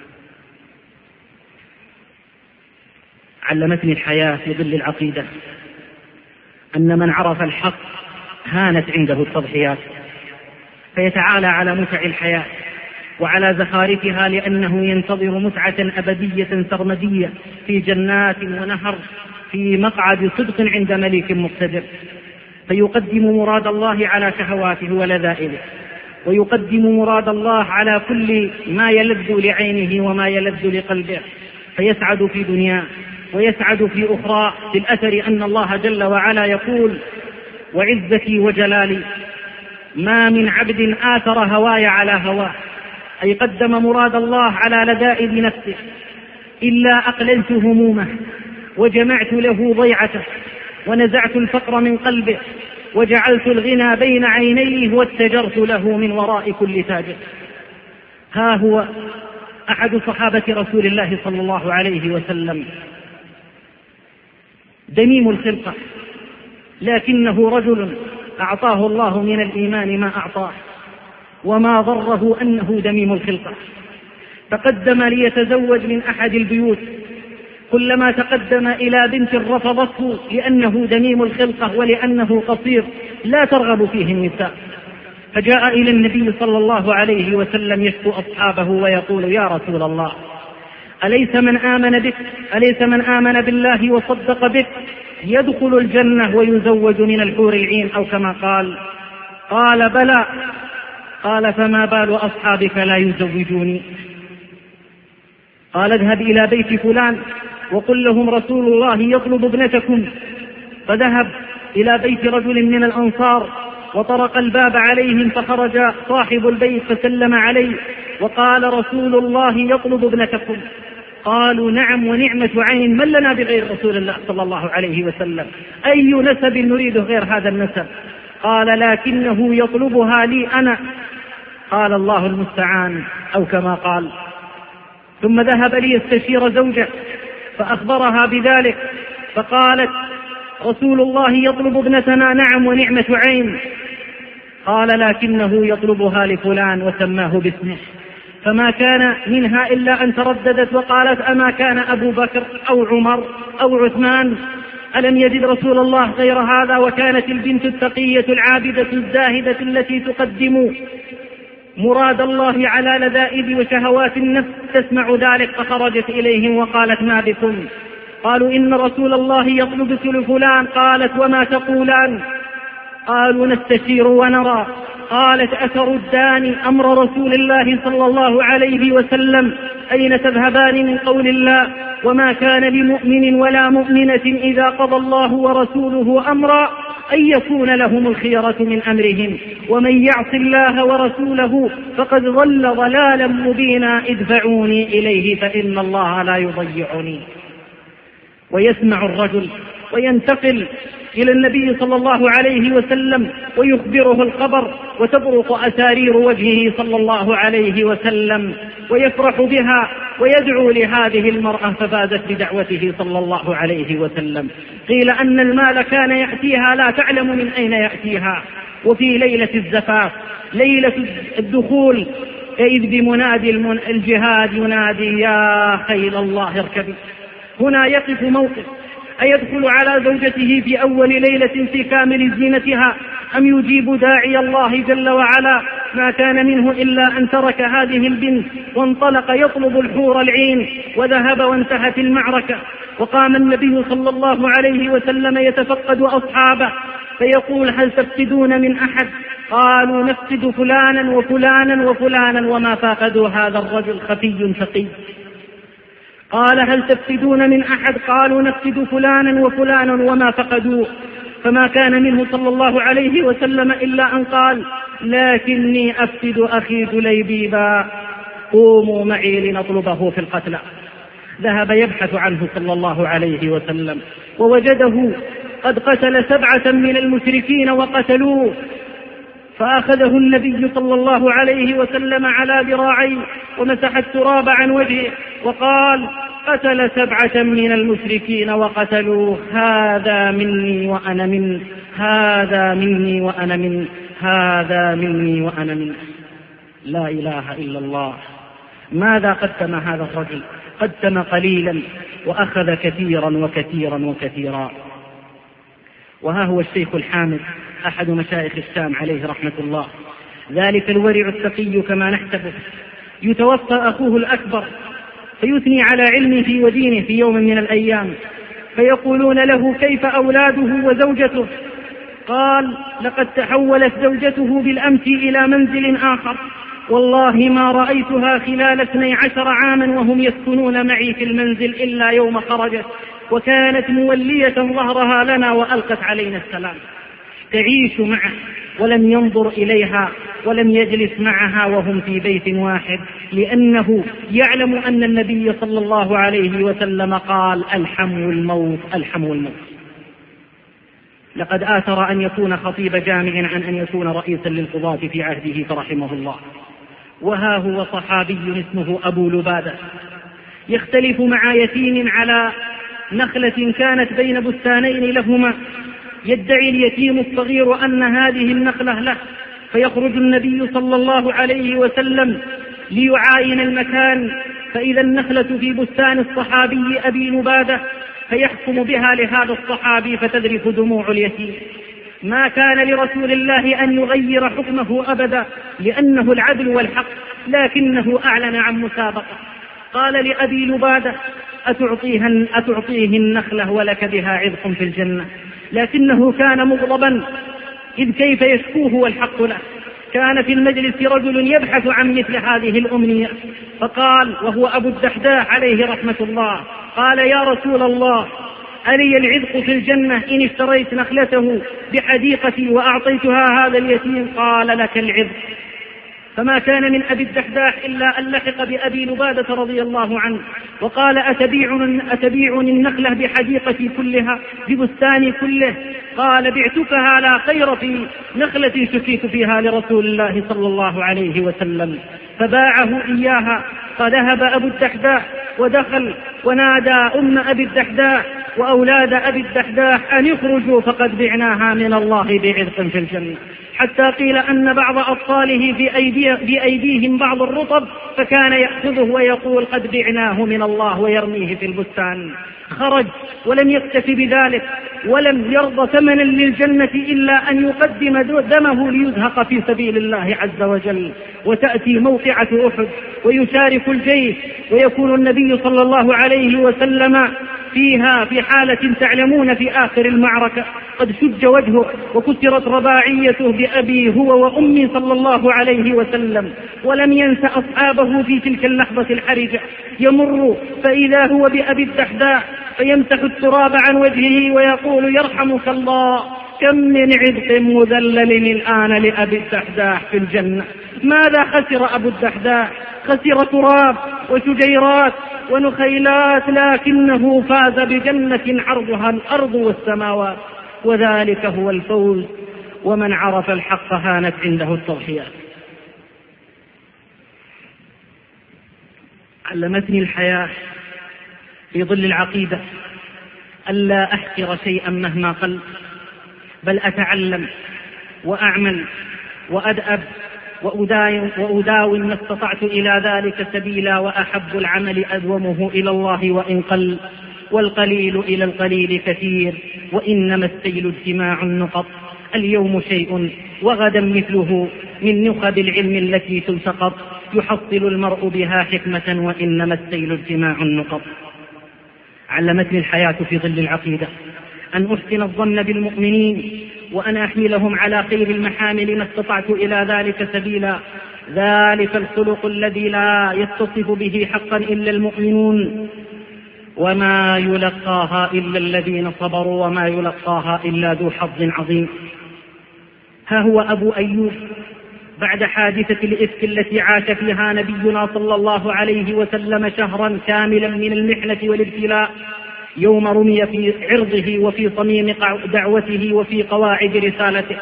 علمتني الحياة في ظل العقيدة أن من عرف الحق هانت عنده التضحيات، فيتعالى على متع الحياة وعلى زخارفها، لأنه ينتظر متعة أبدية سرمدية في جنات ونهر، في مقعد صدق عند مليك مقتدر، فيقدم مراد الله على شهواته ولذائذه، ويقدم مراد الله على كل ما يلذ لعينه وما يلذ لقلبه، فيسعد في دنياه ويسعد في أخرى. في الأثر أن الله جل وعلا يقول وعزتي وجلالي ما من عبد آثر هواي على هواه، أي قدم مراد الله على لذائذ نفسه، إلا أقللت همومه وجمعت له ضيعته، ونزعت الفقر من قلبه، وجعلت الغنى بين عينيه، واتجرت له من وراء كل تاجر. ها هو أحد صحابة رسول الله صلى الله عليه وسلم دميم الخلقة، لكنه رجل أعطاه الله من الإيمان ما أعطاه، وما ضره أنه دميم الخلقة. تقدم ليتزوج من أحد البيوت، كلما تقدم إلى بنت رفضته لأنه دميم الخلقة ولأنه قصير لا ترغب فيه النساء. فجاء إلى النبي صلى الله عليه وسلم يشكو أصحابه ويقول يا رسول الله أليس من آمن بك أليس من آمن بالله وصدق بك يدخل الجنة ويزوج من الحور العين أو كما قال؟ قال بلى. قال فما بال أصحابك لا يزوجوني؟ قال اذهب إلى بيت فلان وقل لهم رسول الله يطلب ابنتكم. فذهب إلى بيت رجل من الأنصار وطرق الباب عليهم، فخرج صاحب البيت فسلم عليه وقال رسول الله يطلب ابنتكم. قالوا نعم ونعمة عين، من لنا بغير رسول الله صلى الله عليه وسلم؟ أي نسب نريده غير هذا النسب؟ قال لكنه يطلبها لي أنا. قال الله المستعان، أو كما قال. ثم ذهب ليستشير زوجه فأخبرها بذلك، فقالت رسول الله يطلب ابنتنا. نعم ونعمة عين. قال لكنه يطلبها لفلان، وسماه باسمه. فما كان منها إلا أن ترددت وقالت أما كان أبو بكر أو عمر أو عثمان؟ ألم يجد رسول الله غير هذا؟ وكانت البنت التقية العابدة الزاهدة التي تقدم مراد الله على لذائذ وشهوات النفس تسمع ذلك، فخرجت إليهم وقالت ما بكم؟ قالوا إن رسول الله يطلبك لفلان. قالت وما تقولان؟ قالوا نستشير ونرى. قالت أتردان أمر رسول الله صلى الله عليه وسلم؟ أين تذهبان من قول الله وما كان لمؤمن ولا مؤمنة إذا قضى الله ورسوله أمرا أن يكون لهم الخيرة من أمرهم ومن يعص الله ورسوله فقد ضل ضلالا مبينا ادفعوني إليه فإن الله لا يضيعني. ويسمع الرجل وينتقل إلى النبي صلى الله عليه وسلم ويخبره الخبر، وتبرق أسارير وجهه صلى الله عليه وسلم ويفرح بها ويدعو لهذه المرأة، ففازت بدعوته صلى الله عليه وسلم. قيل أن المال كان يأتيها لا تعلم من أين يأتيها. وفي ليلة الزفاف ليلة الدخول إذ بمنادي الجهاد ينادي يا خيل الله اركبي. هنا يقف موقف، أيدخل على زوجته في أول ليلة في كامل زينتها أم يجيب داعي الله جل وعلا؟ ما كان منه إلا أن ترك هذه البنت وانطلق يطلب الحور العين، وذهب وانتهت المعركة. وقام النبي صلى الله عليه وسلم يتفقد أصحابه فيقول هل تفقدون من أحد؟ قالوا نفقد فلانا وفلانا وفلانا، وما فاقدوا هذا الرجل خفي تقي. قال هل تفقدون من أحد؟ قالوا نفقد فلانا وفلانا وما فقدوه. فما كان منه صلى الله عليه وسلم إلا أن قال لكني أفقد أخي جليبيبا، قوموا معي لنطلبه في القتلى. ذهب يبحث عنه صلى الله عليه وسلم ووجده قد قتل سبعة من المشركين وقتلوه، فأخذه النبي صلى الله عليه وسلم على ذراعيه ومسح التراب عن وجهه وقال قتل سبعة من المشركين وقتلوه، هذا مني وأنا منه، هذا مني وأنا منه، هذا مني وأنا منه. لا إله إلا الله. ماذا قدم هذا الرجل؟ قدم قليلا وأخذ كثيرا وكثيرا وكثيرا. وها هو الشيخ الحامد أحد مشايخ الشام عليه رحمة الله، ذلك الورع التقي كما نحسبه، يتوفى أخوه الأكبر فيثني على علمه ودينه في يوم من الأيام، فيقولون له كيف أولاده وزوجته؟ قال لقد تحولت زوجته بالأمس إلى منزل آخر، والله ما رأيتها خلال اثني عشر عاما وهم يسكنون معي في المنزل إلا يوم خرجت، وكانت مولية ظهرها لنا وألقت علينا السلام. تعيش معه ولم ينظر إليها ولم يجلس معها وهم في بيت واحد، لأنه يعلم أن النبي صلى الله عليه وسلم قال الحمو الموت، الحمو الموت. لقد آثر أن يكون خطيب جامع عن أن يكون رئيسا للقضاة في عهده فرحمه الله. وها هو صحابي اسمه أبو لبادة يختلف مع يتيم على نخلة كانت بين بستانين لهما، يدعي اليتيم الصغير أن هذه النخلة له، فيخرج النبي صلى الله عليه وسلم ليعاين المكان، فإذا النخلة في بستان الصحابي أبي لبادة، فيحكم بها لهذا الصحابي فتذرف دموع اليتيم. ما كان لرسول الله أن يغير حكمه أبدا لأنه العدل والحق، لكنه أعلن عن مسابقة. قال لأبي لبادة أتعطيه, أتعطيه النخلة ولك بها عذق في الجنة؟ لكنه كان مغضبا، إذ كيف يشكوه والحق له. كان في المجلس رجل يبحث عن مثل هذه الأمنية، فقال وهو أبو الدحداح عليه رحمة الله، قال يا رسول الله ألي العذق في الجنة إن اشتريت نخلته بحديقتي وأعطيتها هذا اليتيم؟ قال لك العذق. فما كان من أبي الدحداح إلا أن لحق بأبي لبادة رضي الله عنه وقال أتبيعني, أتبيعني النخلة بحديقتي كلها ببستاني كله؟ قال بعتكها لا خير في نخلة شفيت فيها لرسول الله صلى الله عليه وسلم، فباعه إياها. فذهب أبو الدحداح ودخل ونادى أم أبي الدحداح وأولاد أبي الدحداح أن يخرجوا فقد بعناها من الله بعرق في الجنة، حتى قيل أن بعض أطفاله في, أيدي في أيديهم بعض الرطب فكان يأخذه ويقول قد بعناه من الله ويرميه في البستان. خرج ولم يكتف بذلك ولم يرضى ثمنا للجنة إلا أن يقدم دمه ليزهق في سبيل الله عز وجل. وتأتي موقعة أحد ويشارك الجيش ويكون النبي صلى الله عليه وسلم فيها في حالة تعلمون في آخر المعركة قد شج وجهه وكسرت رباعيته بأبي هو وأمي صلى الله عليه وسلم، ولم ينس أصحابه في تلك اللحظة الحرجة. يمر فإذا هو بأبي الدحداح فيمسح التراب عن وجهه ويقول يرحمك الله، كم من عبق مذلل الآن لأبي الدحداح في الجنة. ماذا خسر أبو الدحداح؟ خسر تراب وشجيرات ونخيلات، لكنه فاز بجنة عرضها الأرض والسماوات، وذلك هو الفوز. ومن عرف الحق هانت عنده التضحيات. علمتني الحياة في ظل العقيدة ألا أحقر شيئا مهما قل، بل أتعلم وأعمل وأدأب وأداوم ما استطعت إلى ذلك سبيلا. وأحب العمل أدومه إلى الله وإن قل، والقليل إلى القليل كثير، وإنما السيل اجتماع النقط. اليوم شيء وغدا مثله من نخب العلم التي تلتقط، يحصل المرء بها حكمة وإنما السيل اجتماع النقط. علمتني الحياة في ظل العقيدة أن أحسن الظن بالمؤمنين وأن أحملهم على خير المحامل ما استطعت إلى ذلك سبيلا. ذلك الخلق الذي لا يتصف به حقا إلا المؤمنون، وما يلقاها إلا الذين صبروا وما يلقاها إلا ذو حظ عظيم. ها هو أبو أيوب بعد حادثة الإفك التي عاش فيها نبينا صلى الله عليه وسلم شهرا كاملا من المحنة والابتلاء، يوم رمي في عرضه وفي صميم دعوته وفي قواعد رسالته.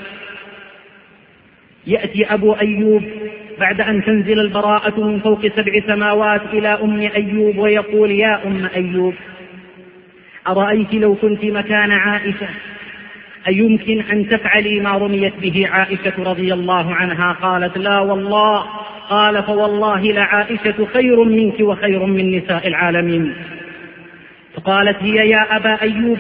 يأتي أبو أيوب بعد أن تنزل البراءة من فوق سبع سماوات إلى أم أيوب ويقول يا أم أيوب أرأيت لو كنت مكان عائشة أيمكن أن تفعلي ما رميت به عائشة رضي الله عنها؟ قالت لا والله. قال فوالله لعائشة خير منك وخير من نساء العالمين. فقالت هي يا أبا أيوب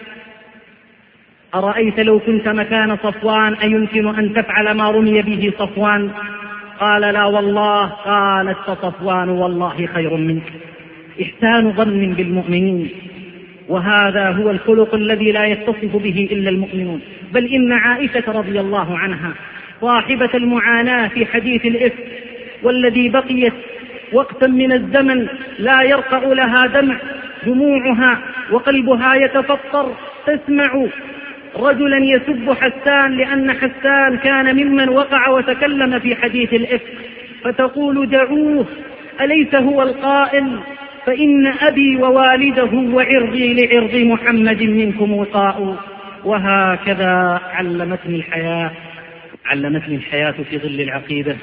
أرأيت لو كنت مكان صفوان أيمكن أن تفعل ما رمي به صفوان؟ قال لا والله. قالت فصفوان والله خير منك. إحسان ظن بالمؤمنين، وهذا هو الخلق الذي لا يتصف به إلا المؤمنون. بل إن عائشة رضي الله عنها صاحبة المعاناة في حديث الإفك، والذي بقيت وقتا من الزمن لا يرقع لها دمع دموعها وقلبها يتفطر، تسمع رجلا يسب حسان لأن حسان كان ممن وقع وتكلم في حديث الإفك، فتقول دعوه أليس هو القائل فإن أبي ووالده وعرضي لعرض محمد منكم وقاء. وهكذا علمتني الحياة علمتني الحياة في ظل العقيدة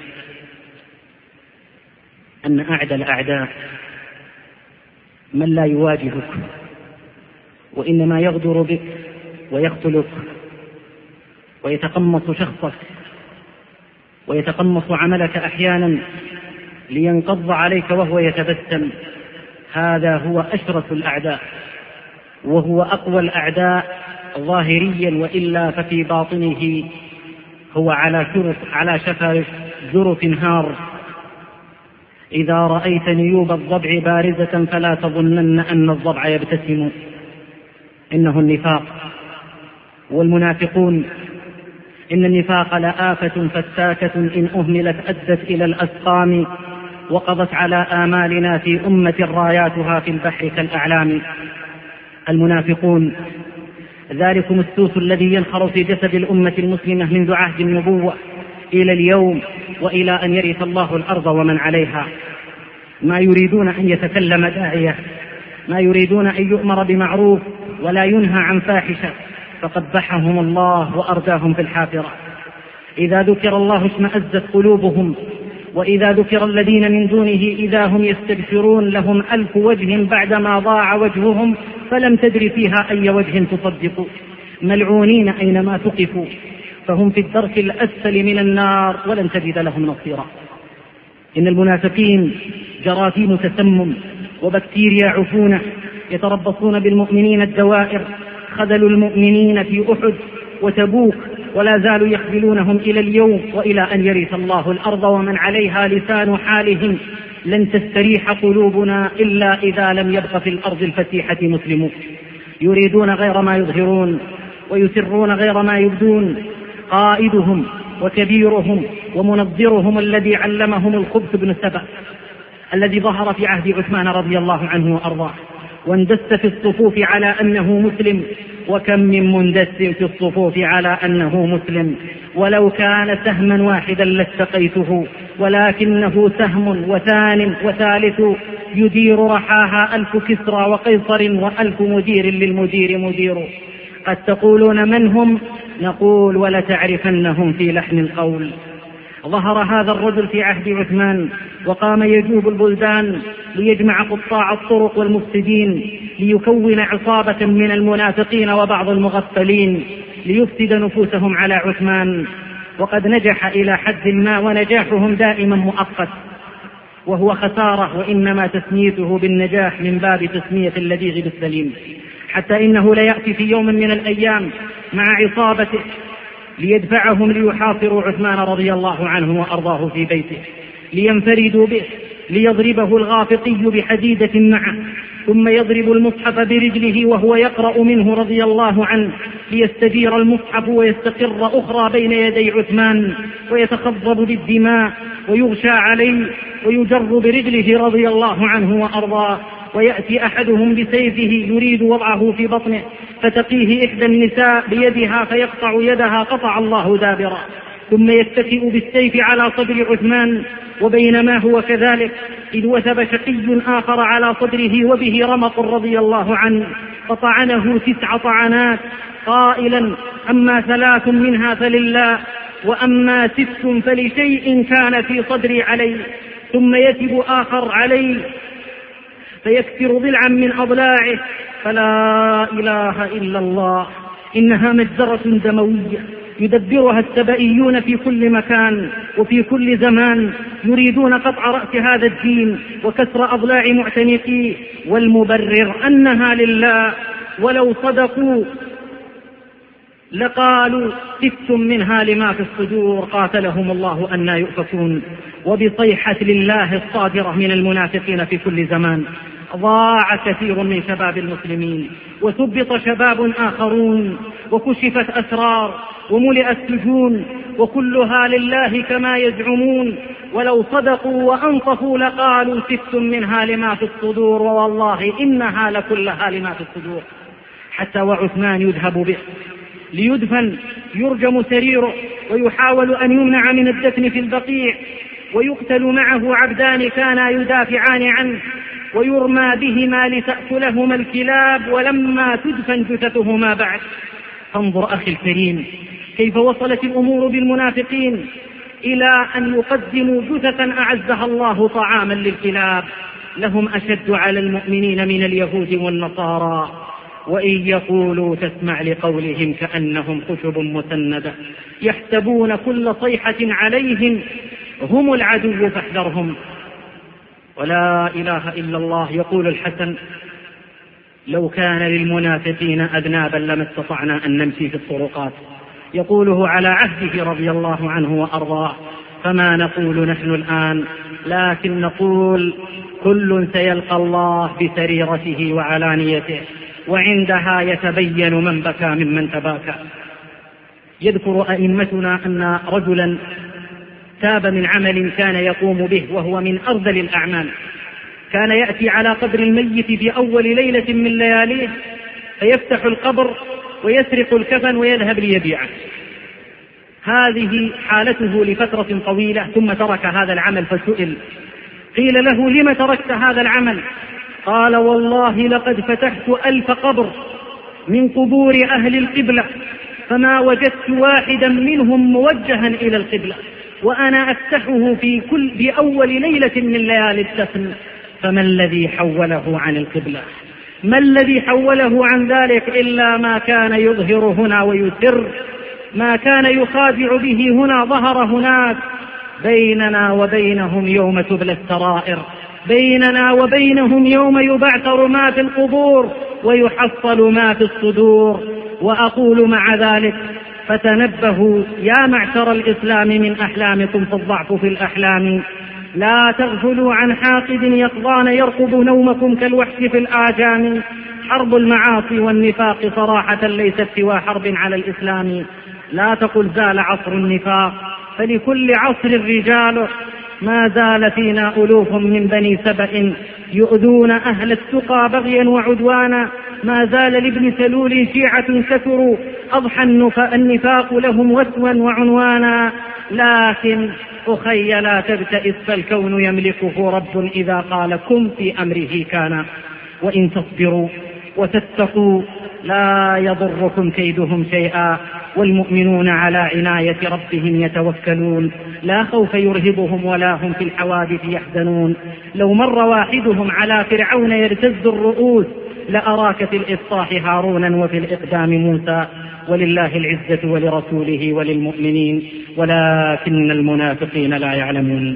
أن أعدى الأعداء من لا يواجهك وإنما يغدر بك ويقتلك ويتقمص شخصك ويتقمص عملك أحيانا لينقض عليك وهو يتبسم. هذا هو أشرف الأعداء وهو أقوى الأعداء ظاهريا، وإلا ففي باطنه هو على شرف على شفا جرف هار. إذا رأيت نيوب الضبع بارزة فلا تظنن أن الضبع يبتسم، إنه النفاق والمنافقون. إن النفاق لآفة فتاكة إن أهملت أدت إلى الأسقام، وقضت على آمالنا في أمة راياتها في البحر كالأعلام. المنافقون ذلكم السوس الذي ينخر في جسد الأمة المسلمة منذ عهد النبوة، إلى اليوم وإلى أن يرث الله الأرض ومن عليها. ما يريدون أن يتكلم داعية، ما يريدون أن يؤمر بمعروف ولا ينهى عن فاحشة، فقبحهم الله وأرداهم في الحافرة. إذا ذكر الله اشمأزت قلوبهم، وإذا ذكر الذين من دونه إذا هم يستبشرون، لهم ألف وجه بعدما ضاع وجههم فلم تدر فيها أي وجه تصدق، ملعونين أينما ثقفوا، فهم في الدرك الأسفل من النار ولن تجد لهم نصيرا. إن المنافقين جراثيم تسمم وبكتيريا عفونة يتربصون بالمؤمنين الدوائر، خذلوا المؤمنين في أحد وتبوك ولا زالوا يخذلونهم إلى اليوم وإلى أن يرث الله الأرض ومن عليها. لسان حالهم لن تستريح قلوبنا إلا إذا لم يبق في الأرض الفسيحة مسلمون، يريدون غير ما يظهرون ويسرون غير ما يبدون. قائدهم وكبيرهم ومنظرهم الذي علمهم الخبث بن سبأ الذي ظهر في عهد عثمان رضي الله عنه وأرضاه واندس في الصفوف على أنه مسلم، وكم من مندس في الصفوف على أنه مسلم، ولو كان سهما واحدا لاتقيته، ولكنه سهم وثان وثالث يدير رحاها ألف كسرى وقيصر وألف مدير للمدير مدير. قد تقولون من هم؟ نقول ولتعرفنهم في لحن القول. ظهر هذا الرجل في عهد عثمان وقام يجوب البلدان ليجمع قطاع الطرق والمفسدين، ليكون عصابة من المنافقين وبعض المغفلين ليفسد نفوسهم على عثمان. وقد نجح إلى حد ما، ونجاحهم دائما مؤقت وهو خسارة، وإنما تسميته بالنجاح من باب تسمية اللذيذ بالسليم، حتى إنه ليأتي في يوم من الأيام مع عصابته ليدفعهم ليحاصروا عثمان رضي الله عنه وأرضاه في بيته، لينفردوا به، ليضربه الغافقي بحديدة معه، ثم يضرب المصحف برجله وهو يقرأ منه رضي الله عنه، ليستجير المصحف ويستقر أخرى بين يدي عثمان، ويتخضب بالدماء ويغشى عليه ويجر برجله رضي الله عنه وأرضاه. ويأتي أحدهم بسيفه يريد وضعه في بطنه، فتقيه إحدى النساء بيدها فيقطع يدها قطع الله دابرا، ثم يتكئ بالسيف على صدر عثمان. وبينما هو كذلك إذ وثب شقي آخر على صدره وبه رمق رضي الله عنه، فطعنه تسع طعنات قائلا: أما ثلاث منها فلله، وأما ست فلشيء كان في صدري علي. ثم يتب آخر عليه فيكسر ضلعا من أضلاعه، فلا إله إلا الله، إنها مجزرة دموية يدبرها السبائيون في كل مكان وفي كل زمان، يريدون قطع رأس هذا الدين وكسر أضلاع معتنقيه، والمبرر أنها لله، ولو صدقوا لقالوا ست منها لما في الصدور، قاتلهم الله أنى يؤفكون. وبصيحة لله الصادرة من المنافقين في كل زمان ضاع كثير من شباب المسلمين، وثبط شباب آخرون، وكشفت أسرار، وملئت سجون، وكلها لله كما يزعمون. ولو صدقوا وأنصفوا لقالوا ست منها لما في الصدور، ووالله إنها لكلها لما في الصدور. حتى وعثمان يذهب به ليدفن، يرجم سريره، ويحاول أن يمنع من الدفن في البقيع، ويقتل معه عبدان كانا يدافعان عنه، ويرمى بهما لتأكلهما الكلاب، ولما تدفن جثثهما بعد. فانظر أخي الكريم كيف وصلت الأمور بالمنافقين إلى أن يقدموا جثثا أعزها الله طعاما للكلاب. لهم أشد على المؤمنين من اليهود والنصارى، وإن يقولوا تسمع لقولهم كأنهم خشب مسندة، يحسبون كل صيحة عليهم هم العدو فاحذرهم. ولا إله إلا الله. يقول الحسن: لو كان للمنافقين أذنابا لما استطعنا أن نمشي في الطرقات. يقوله على عهده رضي الله عنه وأرضاه. فما نقول نحن الآن، لكن نقول كل سيلقى الله بسريرته وعلانيته، وعندها يتبين من بكى ممن تباكى. يذكر أئمتنا أن رجلا تاب من عمل كان يقوم به وهو من أرذل الأعمال، كان يأتي على قبر الميت في أول ليلة من لياليه فيفتح القبر ويسرق الكفن ويذهب ليبيعه. هذه حالته لفترة طويلة ثم ترك هذا العمل فسئل، قيل له: لم تركت هذا العمل؟ قال: والله لقد فتحت ألف قبر من قبور أهل القبلة فما وجدت واحدا منهم موجها إلى القبلة، وأنا أفتحه في كل بأول ليلة من ليالي الدفن، فما الذي حوله عن القبلة؟ ما الذي حوله عن ذلك إلا ما كان يظهر هنا ويسر، ما كان يخادع به هنا ظهر هناك. بيننا وبينهم يوم تبلى السرائر، بيننا وبينهم يوم يبعثر ما في القبور ويحصل ما في الصدور. وأقول مع ذلك: فتنبهوا يا معشر الإسلام من أحلامكم فالضعف في الأحلام، لا تغفلوا عن حاقد يقظان يرقب نومكم كالوحش في الآجام. حرب المعاصي والنفاق صراحة ليست سوى حرب على الإسلام. لا تقل زال عصر النفاق، فلكل عصر رجال، ما زال فينا ألوف من بني سبأ يؤذون أهل التقى بغيا وعدوانا، ما زال لابن سلول شيعة كثروا أضحى النفاق لهم وسوا وعنوانا. لكن أخي لا تبتئس فالكون يملكه رب إذا قال كن في أمره كان، وإن تصبروا وتتقوا لا يضركم كيدهم شيئا، والمؤمنون على عناية ربهم يتوكلون، لا خوف يرهبهم ولا هم في الحوادث يحزنون. لو مر واحدهم على فرعون يرتز الرؤوس لأراك في الإفصاح هارونا وفي الإقدام موسى. ولله العزة ولرسوله وللمؤمنين ولكن المنافقين لا يعلمون.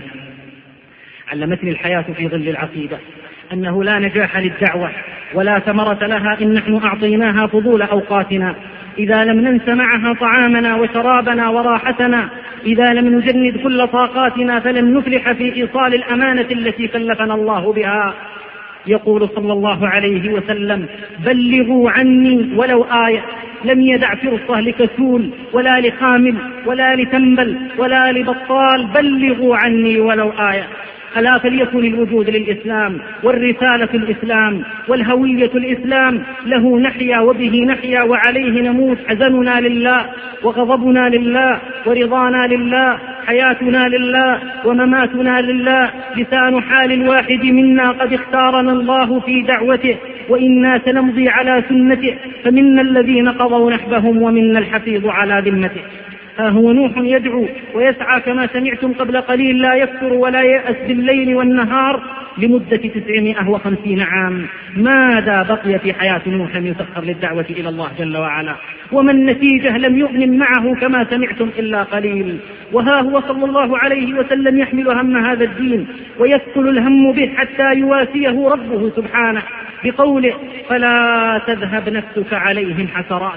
علمتني الحياة في ظل العقيدة أنه لا نجاح للدعوة ولا ثمرة لها إن نحن أعطيناها فضول أوقاتنا، إذا لم ننس معها طعامنا وشرابنا وراحتنا، إذا لم نجند كل طاقاتنا فلن نفلح في إيصال الأمانة التي كلفنا الله بها. يقول صلى الله عليه وسلم: بلغوا عني ولو آية. لم يدع فرصة لكسول ولا لخامل ولا لتنبل ولا لبطال، بلغوا عني ولو آية. ألا فليكن الوجود للإسلام والرسالة الإسلام والهوية الإسلام، له نحيا وبه نحيا وعليه نموت. حزننا لله وغضبنا لله ورضانا لله، حياتنا لله ومماتنا لله. لسان حال الواحد منا قد اختارنا الله في دعوته، وإنا سنمضي على سنته، فمنا الذين قضوا نحبهم ومنا الحفيظ على ذمته. ها هو نوح يدعو ويسعى كما سمعتم قبل قليل، لا يكفر ولا يأس بالليل والنهار لمدة تسعمائة وخمسين عام. ماذا بقي في حياة نوح يسخر للدعوة إلى الله جل وعلا؟ وما النتيجة؟ لم يؤمن معه كما سمعتم إلا قليل. وها هو صلى الله عليه وسلم يحمل هم هذا الدين ويثقل الهم به حتى يواسيه ربه سبحانه بقوله: فلا تذهب نفسك عليهم حسرات.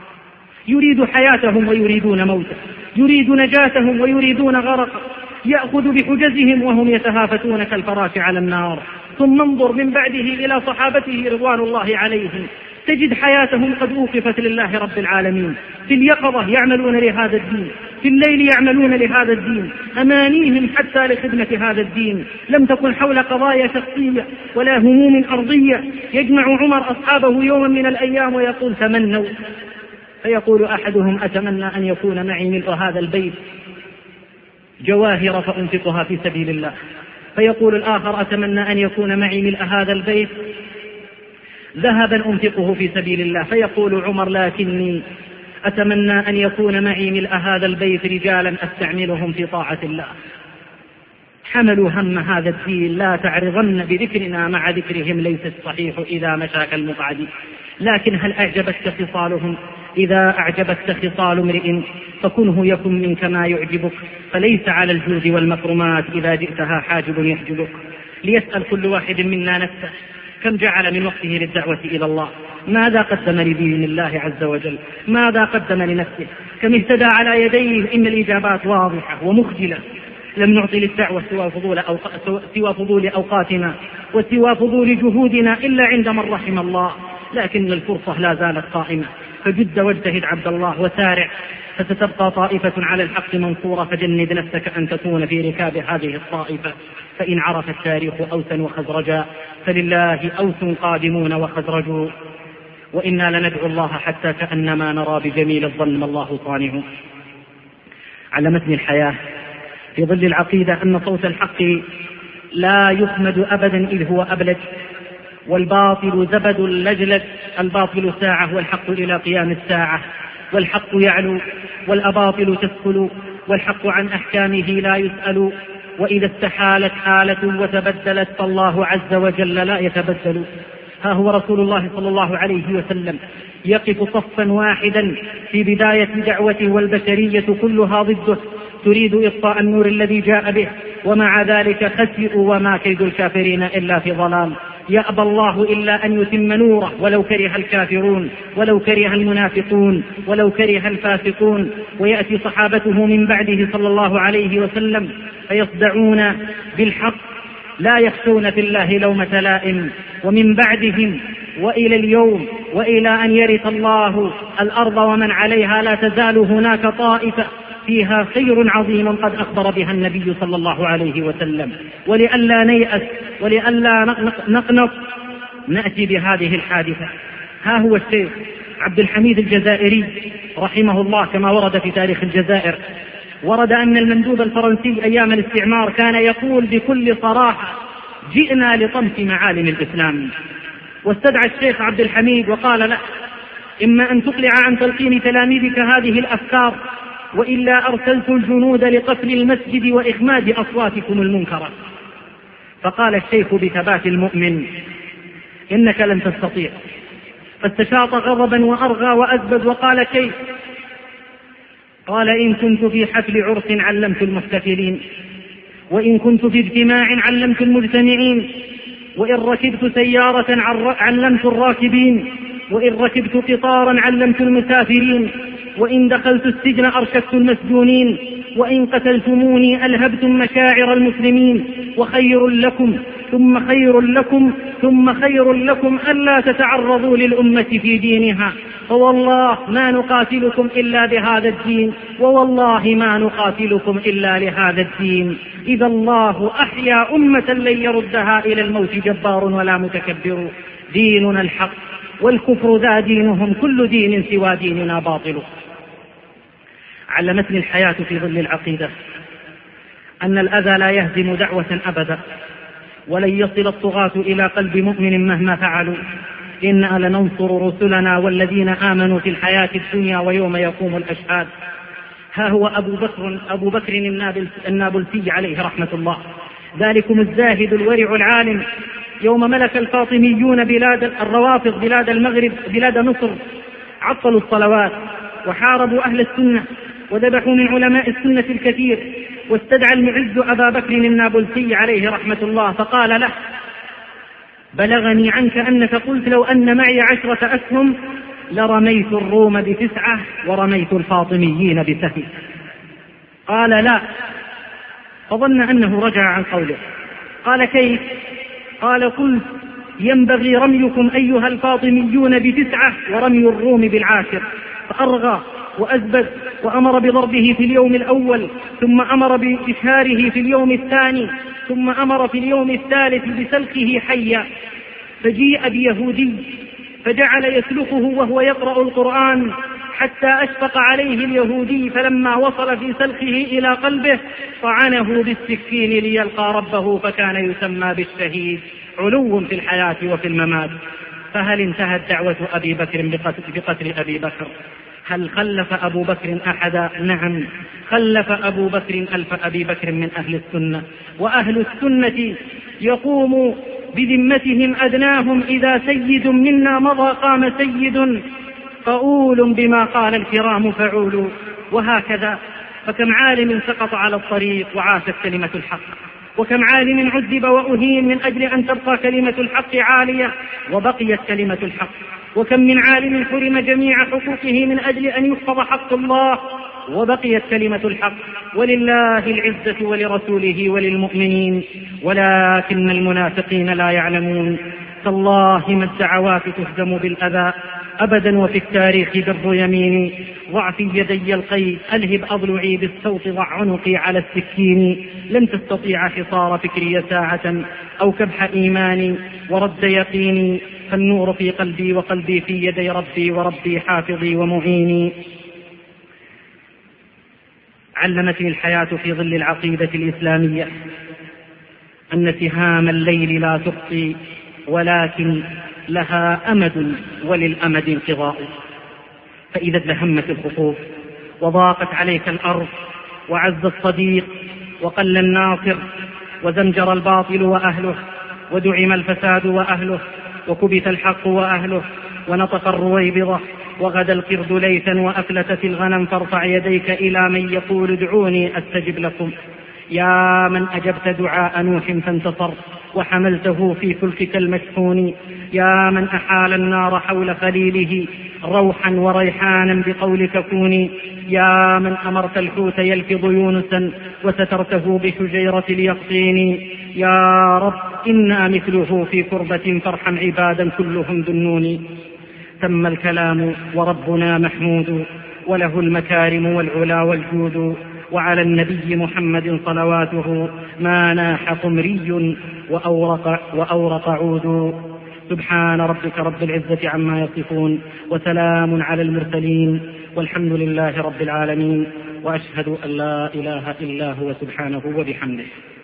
يريد حياتهم ويريدون موته، يريد نجاتهم ويريدون غرقه، يأخذ بحجزهم وهم يتهافتون كالفراش على النار. ثم انظر من بعده إلى صحابته رضوان الله عليهم، تجد حياتهم قد أوقفت لله رب العالمين. في اليقظة يعملون لهذا الدين، في الليل يعملون لهذا الدين، أمانيهم حتى لخدمة هذا الدين لم تكن حول قضايا شخصية ولا هموم أرضية. يجمع عمر أصحابه يوما من الأيام ويقول: تمنوا. فيقول أحدهم: أتمنى أن يكون معي ملء هذا البيت جواهر فأنفقها في سبيل الله. فيقول الآخر: أتمنى أن يكون معي ملء هذا البيت ذهبا أنفقه في سبيل الله. فيقول عمر: لكني أتمنى أن يكون معي ملء هذا البيت رجالا أستعملهم في طاعة الله. حملوا هم هذا الدين. لا تعرضن بذكرنا مع ذكرهم، ليس الصحيح إذا مشاك المقعد. لكن هل أعجبتك خصالهم؟ إذا أعجبتك خصال امرئ فكنه يكن منك ما يعجبك، فليس على الجود والمكرمات إذا جئتها حاجب يحجبك. ليسأل كل واحد منا نفسه: كم جعل من وقته للدعوة إلى الله؟ ماذا قدم لدين الله عز وجل؟ ماذا قدم لنفسه؟ كم اهتدى على يديه؟ إن الإجابات واضحة ومخجلة. لم نعطي للدعوة سوى فضول, أوق... سوى فضول أوقاتنا وسوى فضول جهودنا إلا عند من رحم الله، لكن الفرصة لا زالت قائمة. فجد واجتهد عبد الله وسارع، فستبقى طائفة على الحق منصورة. فجند نفسك أن تكون في ركاب هذه الطائفة. فإن عرف التاريخ أوسا وخزرجا فلله أوس قادمون وخزرجوا، وإنا لندعو الله حتى كأنما نرى بجميل الظن ما الله صانع. علمتني الحياة في ظل العقيدة أن صوت الحق لا يخمد أبدا إذ هو أبلج، والباطل زبد لجلج، الباطل ساعة والحق إلى قيام الساعة، والحق يعلو والأباطل تسفل، والحق عن أحكامه لا يسأل، وإذا استحالت حالة وتبدلت فالله عز وجل لا يتبدل. ها هو رسول الله صلى الله عليه وسلم يقف صفا واحدا في بداية دعوته والبشرية كلها ضده تريد إطفاء النور الذي جاء به، ومع ذلك خسئوا وما كيد الكافرين إلا في ضلال. يأبى الله إلا أن يتم نوره ولو كره الكافرون ولو كره المنافقون ولو كره الفاسقون. ويأتي صحابته من بعده صلى الله عليه وسلم فيصدعون بالحق لا يخشون في الله لومة لائم، ومن بعدهم وإلى اليوم وإلى أن يرث الله الأرض ومن عليها لا تزال هناك طائفة فيها خير عظيم قد أخبر بها النبي صلى الله عليه وسلم. ولئلا نيأس ولئلا نقنط نأتي بهذه الحادثة. ها هو الشيخ عبد الحميد الجزائري رحمه الله كما ورد في تاريخ الجزائر، ورد أن المندوب الفرنسي أيام الاستعمار كان يقول بكل صراحة: جئنا لطمس معالم الإسلام. واستدعى الشيخ عبد الحميد وقال له: إما أن تقلع عن تلقين تلاميذك هذه الأفكار، وإلا أرسلت الجنود لقفل المسجد وإخماد أصواتكم المنكرة. فقال الشيخ بثبات المؤمن: إنك لن تستطيع. فاستشاط غضبا وأرغى وأزبد وقال: كيف؟ قال: إن كنت في حفل عرس علمت المحتفلين، وإن كنت في اجتماع علمت المجتمعين، وإن ركبت سيارة علمت الراكبين، وإن ركبت قطارا علمت المسافرين، وإن دخلت السجن أرشدت المسجونين، وإن قتلتموني ألهبتم مشاعر المسلمين. وخير لكم ثم خير لكم ثم خير لكم ألا تتعرضوا للأمة في دينها، فوالله ما نقاتلكم إلا بهذا الدين، ووالله ما نقاتلكم إلا لهذا الدين. إذا الله أحيا أمة لن يردها إلى الموت جبار ولا متكبر. ديننا الحق والكفر ذا دينهم، كل دين سوى ديننا باطل. علمتني الحياة في ظل العقيدة أن الأذى لا يهزم دعوة أبدا، ولن يصل الطغاة إلى قلب مؤمن مهما فعلوا. إنا لننصر رسلنا والذين آمنوا في الحياة الدنيا ويوم يقوم الأشهاد. ها هو أبو بكر, أبو بكر النابلسي عليه رحمة الله، ذلكم الزاهد الورع العالم، يوم ملك الفاطميون بلاد الروافض بلاد المغرب بلاد مصر عطلوا الصلوات وحاربوا أهل السنة وذبحوا من علماء السنة الكثير. واستدعى المعز أبا بكر النابلسي عليه رحمة الله فقال له: بلغني عنك أنك قلت لو أن معي عشرة أسهم لرميت الروم بتسعة ورميت الفاطميين بسهم. قال: لا. فظن أنه رجع عن قوله. قال: كيف؟ قال: قلت ينبغي رميكم أيها الفاطميون بتسعة ورمي الروم بالعاشر. فأرغى وأزبد وأمر بضربه في اليوم الأول، ثم أمر بإشهاره في اليوم الثاني، ثم أمر في اليوم الثالث بسلخه حيا. فجيء بيهودي فجعل يسلخه وهو يقرأ القرآن حتى أشفق عليه اليهودي، فلما وصل في سلخه إلى قلبه طعنه بالسكين ليلقى ربه، فكان يسمى بالشهيد. علو في الحياة وفي الممات. فهل انتهت دعوة أبي بكر بقتل أبي بكر؟ هل خلف أبو بكر أحدا؟ نعم، خلف أبو بكر ألف أبي بكر من أهل السنة. وأهل السنة يقوم بذمتهم أدناهم: إذا سيد منا مضى قام سيد، فأول بما قال الكرام فعول. وهكذا فكم عالم سقط على الطريق وعاشت كلمة الحق، وكم عالم عذب وأهين من أجل أن تبقى كلمة الحق عالية وبقيت كلمة الحق، وكم من عالم حرم جميع حقوقه من أجل أن يحفظ حق الله وبقيت كلمة الحق. ولله العزة ولرسوله وللمؤمنين ولكن المنافقين لا يعلمون. تالله ما الدعوات تهزم بالأذى أبدا، وفي التاريخ بر يميني. ضع في يدي القيد ألهب أضلعي بالصوت، ضع عنقي على السكين. لن تستطيع حصار فكري ساعة أو كبح إيماني ورد يقيني، فالنور في قلبي وقلبي في يدي ربي، وربي حافظي ومعيني. علمتني الحياة في ظل العقيدة الإسلامية أن سهام الليل لا تخطي، ولكن لها أمد وللأمد انقضاء. فإذا ازدحمت الخطوب وضاقت عليك الأرض وعز الصديق وقل الناصر وزمجر الباطل وأهله ودعم الفساد وأهله وكبت الحق وأهله ونطق الرويبضة وغدا القرد ليثا وأفلتت الغنم، فارفع يديك إلى من يقول ادعوني أستجب لكم. يا من أجبت دعاء نوح فانتصر وحملته في فلكك المشحون، يا من أحال النار حول خليله روحا وريحانا بقولك كوني، يا من أمرت الحوت يلفظ يونسا وسترته بحجيرة اليقطين، يا رب إنا مثله في كربة فارحم عبادا كلهم ذنون. تم الكلام وربنا محمود وله المكارم والعلا والجود، وعلى النبي محمد صلواته ما ناح قمري وأورق, وأورق عود. سبحان ربك رب العزة عما يصفون وسلام على المرسلين والحمد لله رب العالمين، وأشهد أن لا إله إلا هو سبحانه وبحمده.